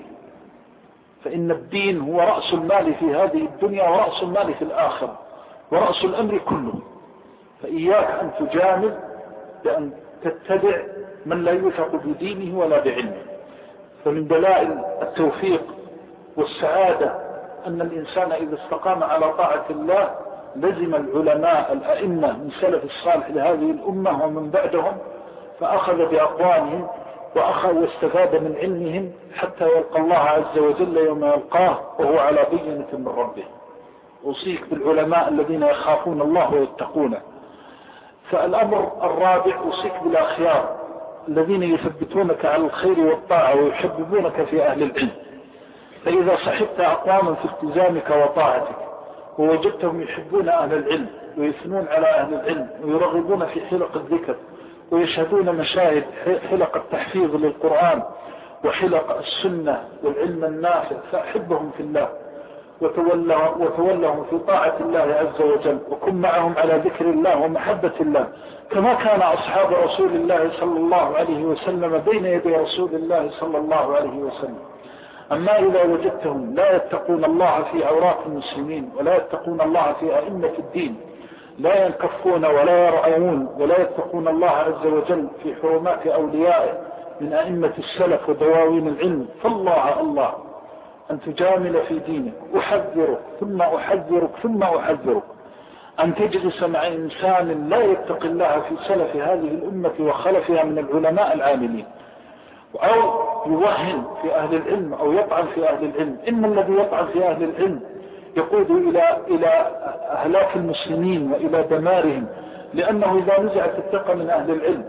Speaker 2: فإن الدين هو رأس المال في هذه الدنيا ورأس المال في الآخرة ورأس الأمر كله. فإياك أن تجامل بأن تتبع من لا يوثق بدينه ولا بعلمه. فمن دلائل التوفيق والسعادة أن الإنسان إذا استقام على طاعة الله لزم العلماء الأئمة من سلف الصالح لهذه الأمة ومن بعدهم، فأخذ بأقوالهم واستفاد من علمهم حتى يلقى الله عز وجل يوم يلقاه وهو على بينة من ربه. أوصيك بالعلماء الذين يخافون الله ويتقونه. فالأمر الرابع أوصيك بالأخيار الذين يثبتونك على الخير والطاعة ويحببونك في أهل العلم. فإذا صحبت أقواما في التزامك وطاعتك ووجدتهم يحبون أهل العلم ويثنون على أهل العلم ويرغبون في حلق الذكر ويشهدون مشاهد حلق التحفيظ للقرآن وحلق السنة والعلم النافع، فأحبهم في الله وتولهم في طاعة الله عز وجل، وكن معهم على ذكر الله ومحبة الله كما كان أصحاب رسول الله صلى الله عليه وسلم بين يدي رسول الله صلى الله عليه وسلم. أما إذا وجدتهم لا يتقون الله في عورات المسلمين ولا يتقون الله في أئمة الدين، لا ينكفون ولا يرعون ولا يتقون الله عز وجل في حرمات أوليائه من أئمة السلف ودواوين العلم، فالله أن تجامل في دينك. أحذرك ثم أحذرك ثم أحذرك أن تجلس مع إنسان لا يتقي الله في سلف هذه الأمة وخلفها من العلماء العاملين، أو يوهن في أهل العلم أو يطعن في أهل العلم. إن الذي يطعن في أهل العلم يقود إلى أهلاك المسلمين وإلى دمارهم، لأنه إذا نزعت الثقة من أهل العلم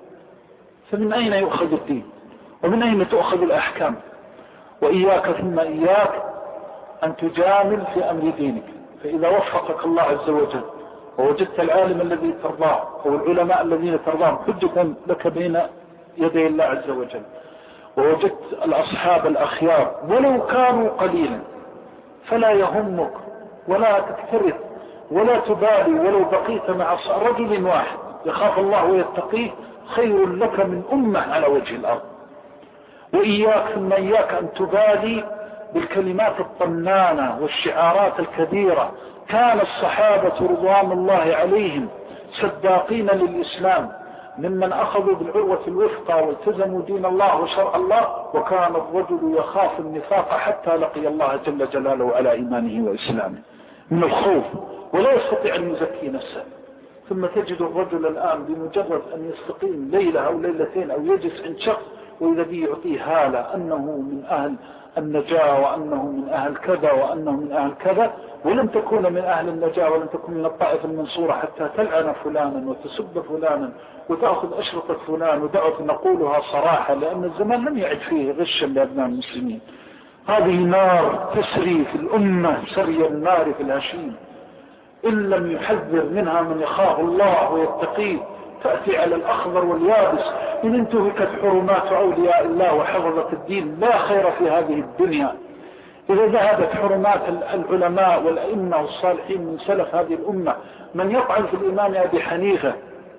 Speaker 2: فمن أين يؤخذ الدين ومن أين تؤخذ الأحكام؟ وإياك ثم إياك أن تجامل في أمر دينك. فإذا وفقك الله عز وجل ووجدت العالم الذي ترضاه أو العلماء الذين ترضاهم حجة لك بين يدي الله عز وجل، ووجدت الأصحاب الأخيار ولو كانوا قليلا، فلا يهمك ولا تكترث ولا تبالي ولو بقيت مع رجل واحد يخاف الله ويتقيه خير لك من أمة على وجه الأرض. وإياك ثم إياك أن تبالي بالكلمات الطنانة والشعارات الكبيرة. كان الصحابة رضوان الله عليهم صداقين للإسلام ممن أخذوا بالعروة الوثقى والتزموا دين الله وشرع الله، وكان الرجل يخاف النفاق حتى لقي الله جل جلاله على إيمانه وإسلامه. من الخوف ولا يستطيع أن يزكي نفسه. ثم تجد الرجل الآن بمجرد أن يستقيم ليلة أو ليلتين أو يجلس عند شخص وإذا به يعطيه هالة أنه من أهل النجاة وأنه من أهل كذا وأنه من أهل كذا، ولم تكون من أهل النجاة ولم تكن من الطائفة المنصورة حتى تلعن فلانا وتسب فلانا وتأخذ أشرطة فلان ودعوة نقولها صراحة، لأن الزمان لم يعد فيه غشا لأبناء المسلمين. هذه نار تسري في الأمة سري النار في الهشيم، إن لم يحذر منها من يخاف الله ويتقيه تأتي على الأخضر واليابس. إن انتهكت حرمات أولياء الله وحفظة الدين لا خير في هذه الدنيا. إذا ذهبت حرمات العلماء والأئمة والصالحين من سلف هذه الأمة، من يطعن في الإمام أبي حنيفة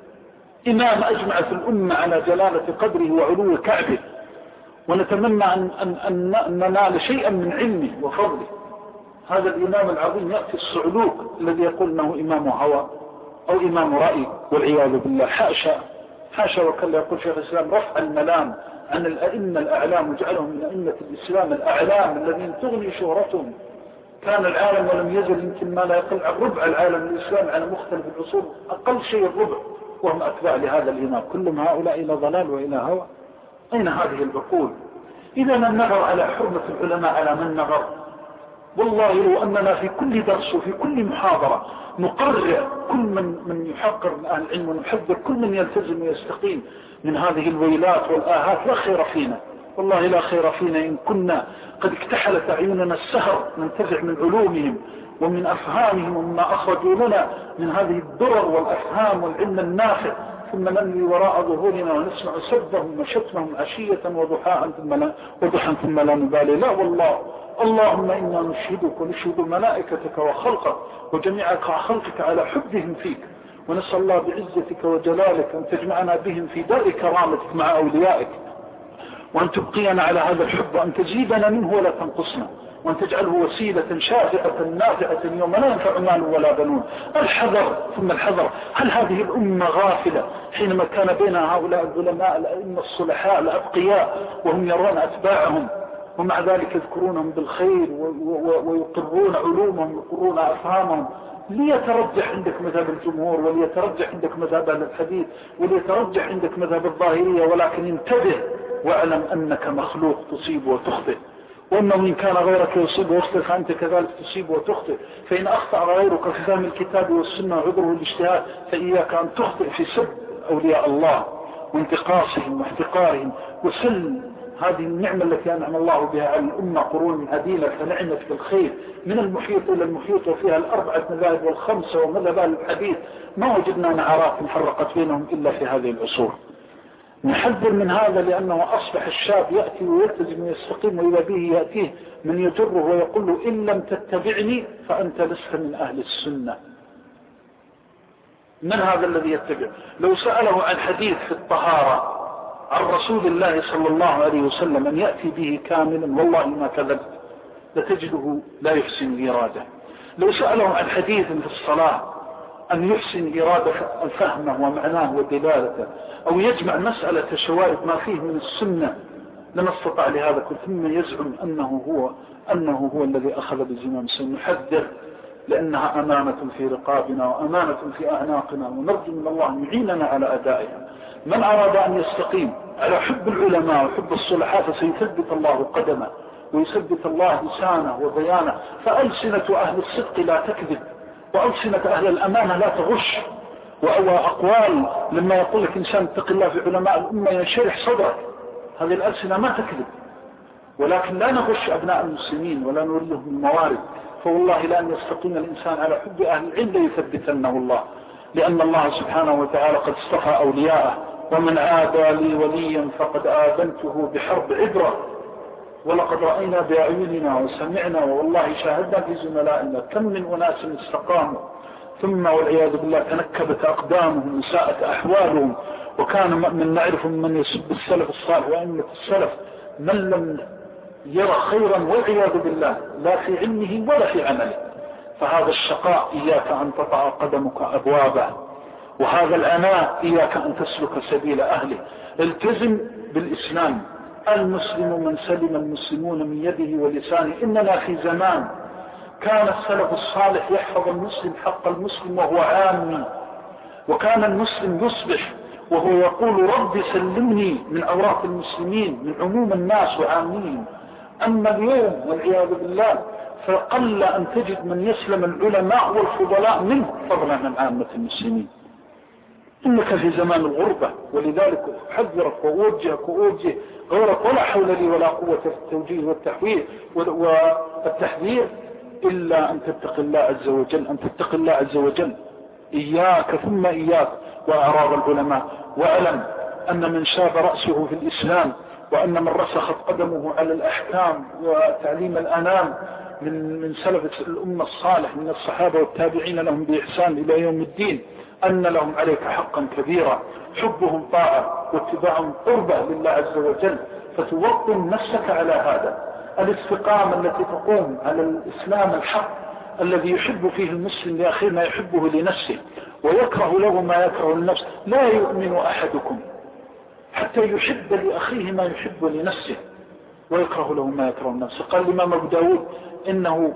Speaker 2: إمام أجمع في الأمة على جلالة قدره وعلو كعبه، ونتمنى أن ننال شيئا من علمه وفضله. هذا الإمام العظيم يأتي الصعلوك الذي يقول أنه إمام هوى أو إمام رأي والعياذ بالله. حاشا وكلا. يقول شيخ الإسلام رفع الملام عن الأئمة الأعلام وجعلهم من أئمة الإسلام الأعلام الذين تغني شهرتهم. كان العالم ولم يزل يمكن ما لا يقل عن ربع العالم الإسلام على مختلف العصور، أقل شيء الربع، وهم أتباع لهذا الإمام. كلهم هؤلاء إلى ضلال وإلى هوى. أين هذه العقول؟ إذا النظر على حرمة العلماء على من نظر؟ والله لو أننا في كل درس وفي كل محاضرة نقرر كل من يحقر من أهل العلم ونحذر كل من يلتزم ويستقيم من هذه الويلات والآهات لا خير فينا. والله لا خير فينا إن كنا قد اكتحلت أعيننا السهر ننتفع من علومهم ومن أفهامهم ومما أخرجوا لنا من هذه الدرر والأفهام والعلم النافع، ثم نملي وراء ظهورنا ونسمع سبهم وشتمهم عشية وضحاء ثم لا نبالي. لا والله، اللهم إنا نشهدك ونشهد ملائكتك وخلقك وجميع خلقك على حبهم فيك، ونسأل الله بعزتك وجلالك أن تجمعنا بهم في دار كرامتك مع أوليائك، وأن تبقينا على هذا الحب، وأن تزيدنا منه ولا تنقصنا، وأن تجعله وسيلة شافعة نافعة يوم لا ينفع مال ولا بنون. الحذر ثم الحذر. هل هذه الأمة غافلة حينما كان بين هؤلاء العلماء الأئمة الصلحاء الأتقياء وهم يرون أتباعهم ومع ذلك يذكرونهم بالخير ويقرون علومهم ويقرون أفهامهم؟ ليترجح عندك مذهب الجمهور وليترجح عندك مذهب أهل الحديث وليترجح عندك مذهب الظاهرية، ولكن انتبه واعلم أنك مخلوق تصيب وتخطئ، وأنه إن كان غيرك يصيب ويخطئ فأنت كذلك تصيب وتخطئ. فإن أخطأ غيرك في فهم الكتاب والسنة وعذره الاجتهاد فإياك أن تخطئ في سب أولياء الله وانتقاصهم واحتقارهم. وسل هذه النعمة التي أنعم الله بها على الأمة قرون عديدة فنعمت بالخير من المحيط إلى المحيط، وفيها الأربعة مذاهب والخمسة ومذهب الحديث، ما وجدنا نعرات محرقت بينهم إلا في هذه العصور. نحذر من هذا لأنه أصبح الشاب يأتي ويلتزم ويستقيم وإذا به يأتيه من يجره ويقول له إن لم تتبعني فأنت لست من أهل السنة. من هذا الذي يتبع؟ لو سأله عن حديث في الطهارة عن رسول الله صلى الله عليه وسلم أن يأتي به كاملا والله ما كذب، لتجده لا يحسن الإرادة. لو سأله عن حديث في الصلاة أن يحسن إرادة فهمه ومعناه ودلالته، أو يجمع مسألة شوائب ما فيه من السنة لما استطاع لهذا كل، ثم يزعم أنه هو الذي أخذ بزمام السنة. نحذر لأنها أمانة في رقابنا وأمانة في أعناقنا، ونرجو من الله أن يعيننا على أدائها. من أراد أن يستقيم على حب العلماء وحب الصلحاء فسيثبت الله قدمه ويثبت الله لسانه وبيانه. فألسنة أهل الصدق لا تكذب، وألسنة أهل الأمانة لا تغش. وأقوال لما يقول لك إنسان اتق الله في علماء الأمة ينشرح صدرك، هذه الألسنة ما تكذب. ولكن لا نغش أبناء المسلمين ولا نريهم الموارد. فوالله لأن يستقيم الإنسان على حب أهل العلم يثبتنه الله، لأن الله سبحانه وتعالى قد اصطفى أولياءه. ومن عادى لي وليا فقد آذنته بحرب عبرة، ولقد رأينا بأعيننا وسمعنا والله شاهدنا في زملائنا كم من أناس استقاموا ثم والعياذ بالله تنكبت أقدامهم وساءت أحوالهم. وكان من نعرف من يسب السلف الصالح وأئمة السلف من لم يرى خيرا والعياذ بالله لا في علمه ولا في عمله. فهذا الشقاء إياك أن تطأ قدمك أبوابه، وهذا العناء إياك أن تسلك سبيل أهله. التزم بالإسلام. المسلم من سلم المسلمون من يده ولسانه. إننا في زمان كان السلف الصالح يحفظ المسلم حق المسلم وهو عامي، وكان المسلم يصبح وهو يقول رب سلمني من أوراق المسلمين من عموم الناس وعامين. أما اليوم والعياذ بالله فقل أن تجد من يسلم العلماء والفضلاء منه فضلا عن عامة المسلمين. إنك في زمان الغربة، ولذلك أحذرك وأوجهك وأوجه غيرك، ولا حول لي ولا قوة في التوجيه والتحويل والتحذير إلا أن تتقي الله عز وجل، أن تتقي الله عز وجل. إياك ثم إياك وأعراض العلماء، وألم أن من شاب رأسه في الإسلام وأن من رسخت قدمه على الأحكام وتعليم الأنام من سلف الأمة الصالح من الصحابة والتابعين لهم بإحسان إلى يوم الدين، أن لهم عليك حقا كبيرا، حبهم طاعة واتباعهم قربة لله عز وجل، فتوطن نفسك على هذا. الاستقامة التي تقوم على الإسلام الحق الذي يحب فيه المسلم لأخيه ما يحبه لنفسه ويكره له ما يكره لنفسه. لا يؤمن أحدكم حتى يحب لأخيه ما يحب لنفسه ويكره له ما يكره لنفسه. قال الإمام أبو داود إنه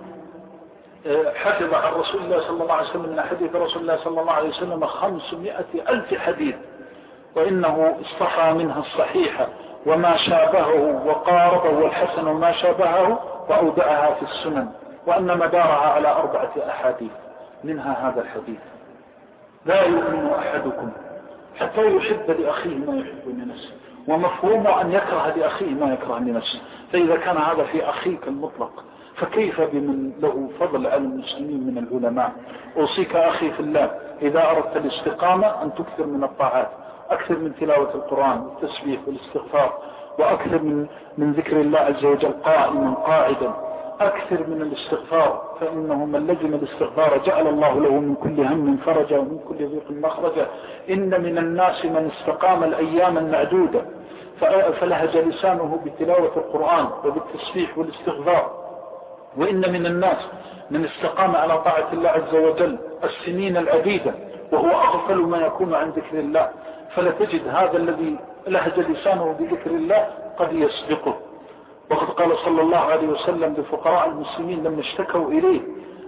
Speaker 2: حفظ عن رسول الله صلى الله عليه وسلم من حديث رسول الله صلى الله عليه وسلم 500,000 حديث، وإنه اصطفى منها الصحيحة وما شابهه وقاربه والحسن وما شابهه وأودعها في السنن، وأن مدارها على 4 أحاديث منها هذا الحديث: لا يؤمن أحدكم حتى يحب لأخيه ما يحب لنفسه. ومفهوم أن يكره لأخيه ما يكره لنفسه. فإذا كان هذا في أخيك المطلق فكيف بمن له فضل على المسلمين من العلماء؟ أوصيك أخي في الله إذا أردت الاستقامة أن تكثر من الطاعات، أكثر من تلاوة القرآن والتسبيح والاستغفار، وأكثر من ذكر الله عز وجل قائما قاعدا، أكثر من الاستغفار، فإنه من لزم الاستغفار جعل الله له من كل هم فرجا ومن كل ضيق مخرجا. إن من الناس من استقام الأيام المعدودة فلهج لسانه بتلاوة القرآن وبالتسبيح والاستغفار، وإن من الناس من استقام على طاعة الله عز وجل السنين العديدة وهو أغفل ما يكون عن ذكر الله، فلتجد هذا الذي لهج لسانه بذكر الله قد يسبقه. وقد قال صلى الله عليه وسلم لفقراء المسلمين لما اشتكوا إليه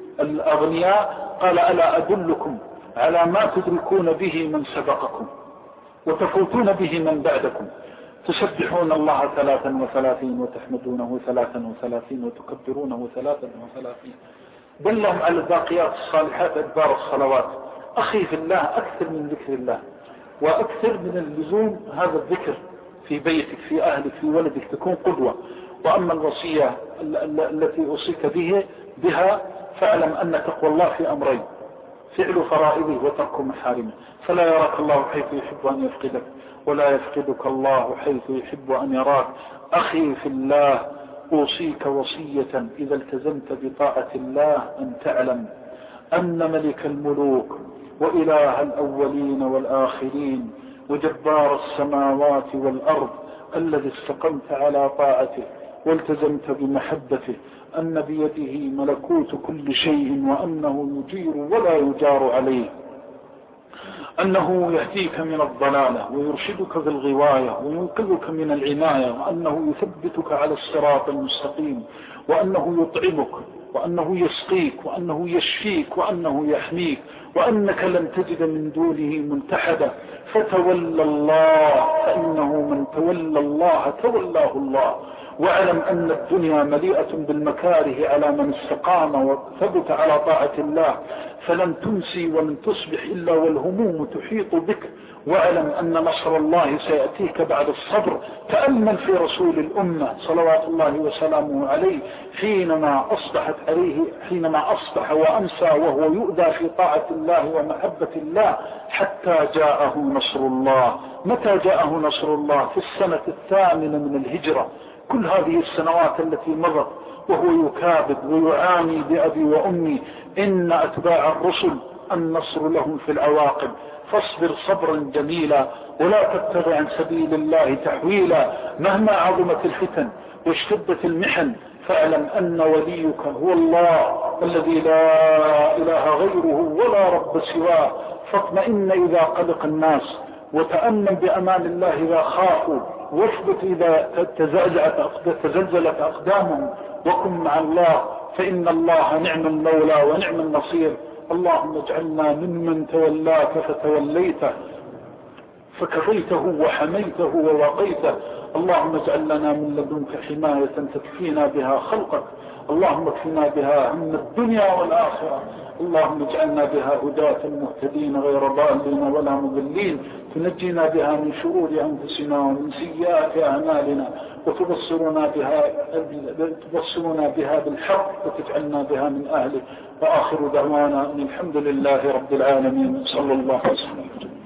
Speaker 2: الأغنياء قال: ألا أدلكم على ما تدركون به من سبقكم وتفوتون به من بعدكم؟ تسبحون الله 33 وتحمدونه 33 وتكبرونه 33. دلهم على الباقيات الصالحات أدبار الصلوات. أخي في الله أكثر من ذكر الله، وأكثر من اللزوم هذا الذكر في بيتك في أهلك في ولدك، تكون قدوة. وأما الوصية التي أوصيك بها فاعلم أن تقوى الله في أمرين: فعل فرائضه وترك محارمه. فلا يراك الله حيث يحب أن يفقدك، ولا يفقدك الله حيث يحب أن يراك. أخي في الله أوصيك وصية إذا التزمت بطاعة الله أن تعلم أن ملك الملوك وإله الأولين والآخرين وجبار السماوات والأرض الذي استقمت على طاعته والتزمت بمحبته أن بيده ملكوت كل شيء، وأنه يجير ولا يجار عليه، أنه يهديك من الضلالة ويرشدك في الغواية وينقذك من العناية، وأنه يثبتك على الصراط المستقيم، وأنه يطعمك وأنه يسقيك وأنه يشفيك وأنه يحميك، وأنك لن تجد من دونه ملتحدا. فتولى الله فإنه من تولى الله تولاه الله. واعلم أن الدنيا مليئة بالمكاره على من استقام وثبت على طاعة الله، فلن تمسي ولن تصبح إلا والهموم تحيط بك. واعلم أن نصر الله سيأتيك بعد الصبر. تأمل في رسول الأمة صلوات الله وسلامه عليه حينما أصبح وأمسى وهو يؤذى في طاعة الله ومحبة الله حتى جاءه نصر الله. متى جاءه نصر الله؟ في السنة 8 من الهجرة. كل هذه السنوات التي مضت وهو يكابد ويعاني بأبي وأمي. إن أتباع الرسل النصر لهم في العواقب. فاصبر صبرا جميلا ولا تبتغي عن سبيل الله تحويلا. مهما عظمت الفتن واشتدت المحن فاعلم أن وليك هو الله الذي لا إله غيره ولا رب سواه. فاطمئن إذا قلق الناس، وتأمن بأمان الله إذا خافوا، واثبت إذا تزلزلت أقدامهم، وكن مع الله فإن الله نعم المولى ونعم النصير. اللهم اجعلنا ممن تولاك فتوليته فكفيته وحميته ووقيته. اللهم اجعل لنا من لدنك حماية تكفينا بها خلقك. اللهم اكفنا بها هم الدنيا والآخرة. اللهم اجعلنا بها هداة مهتدين غير ضالين ولا مضلين، تنجينا بها من شرور أنفسنا ومن سيئات أعمالنا، وتبصرنا بها بالحق وتجعلنا بها من أهله. وآخر دعوانا أن الحمد لله رب العالمين. صلى الله عليه وسلم.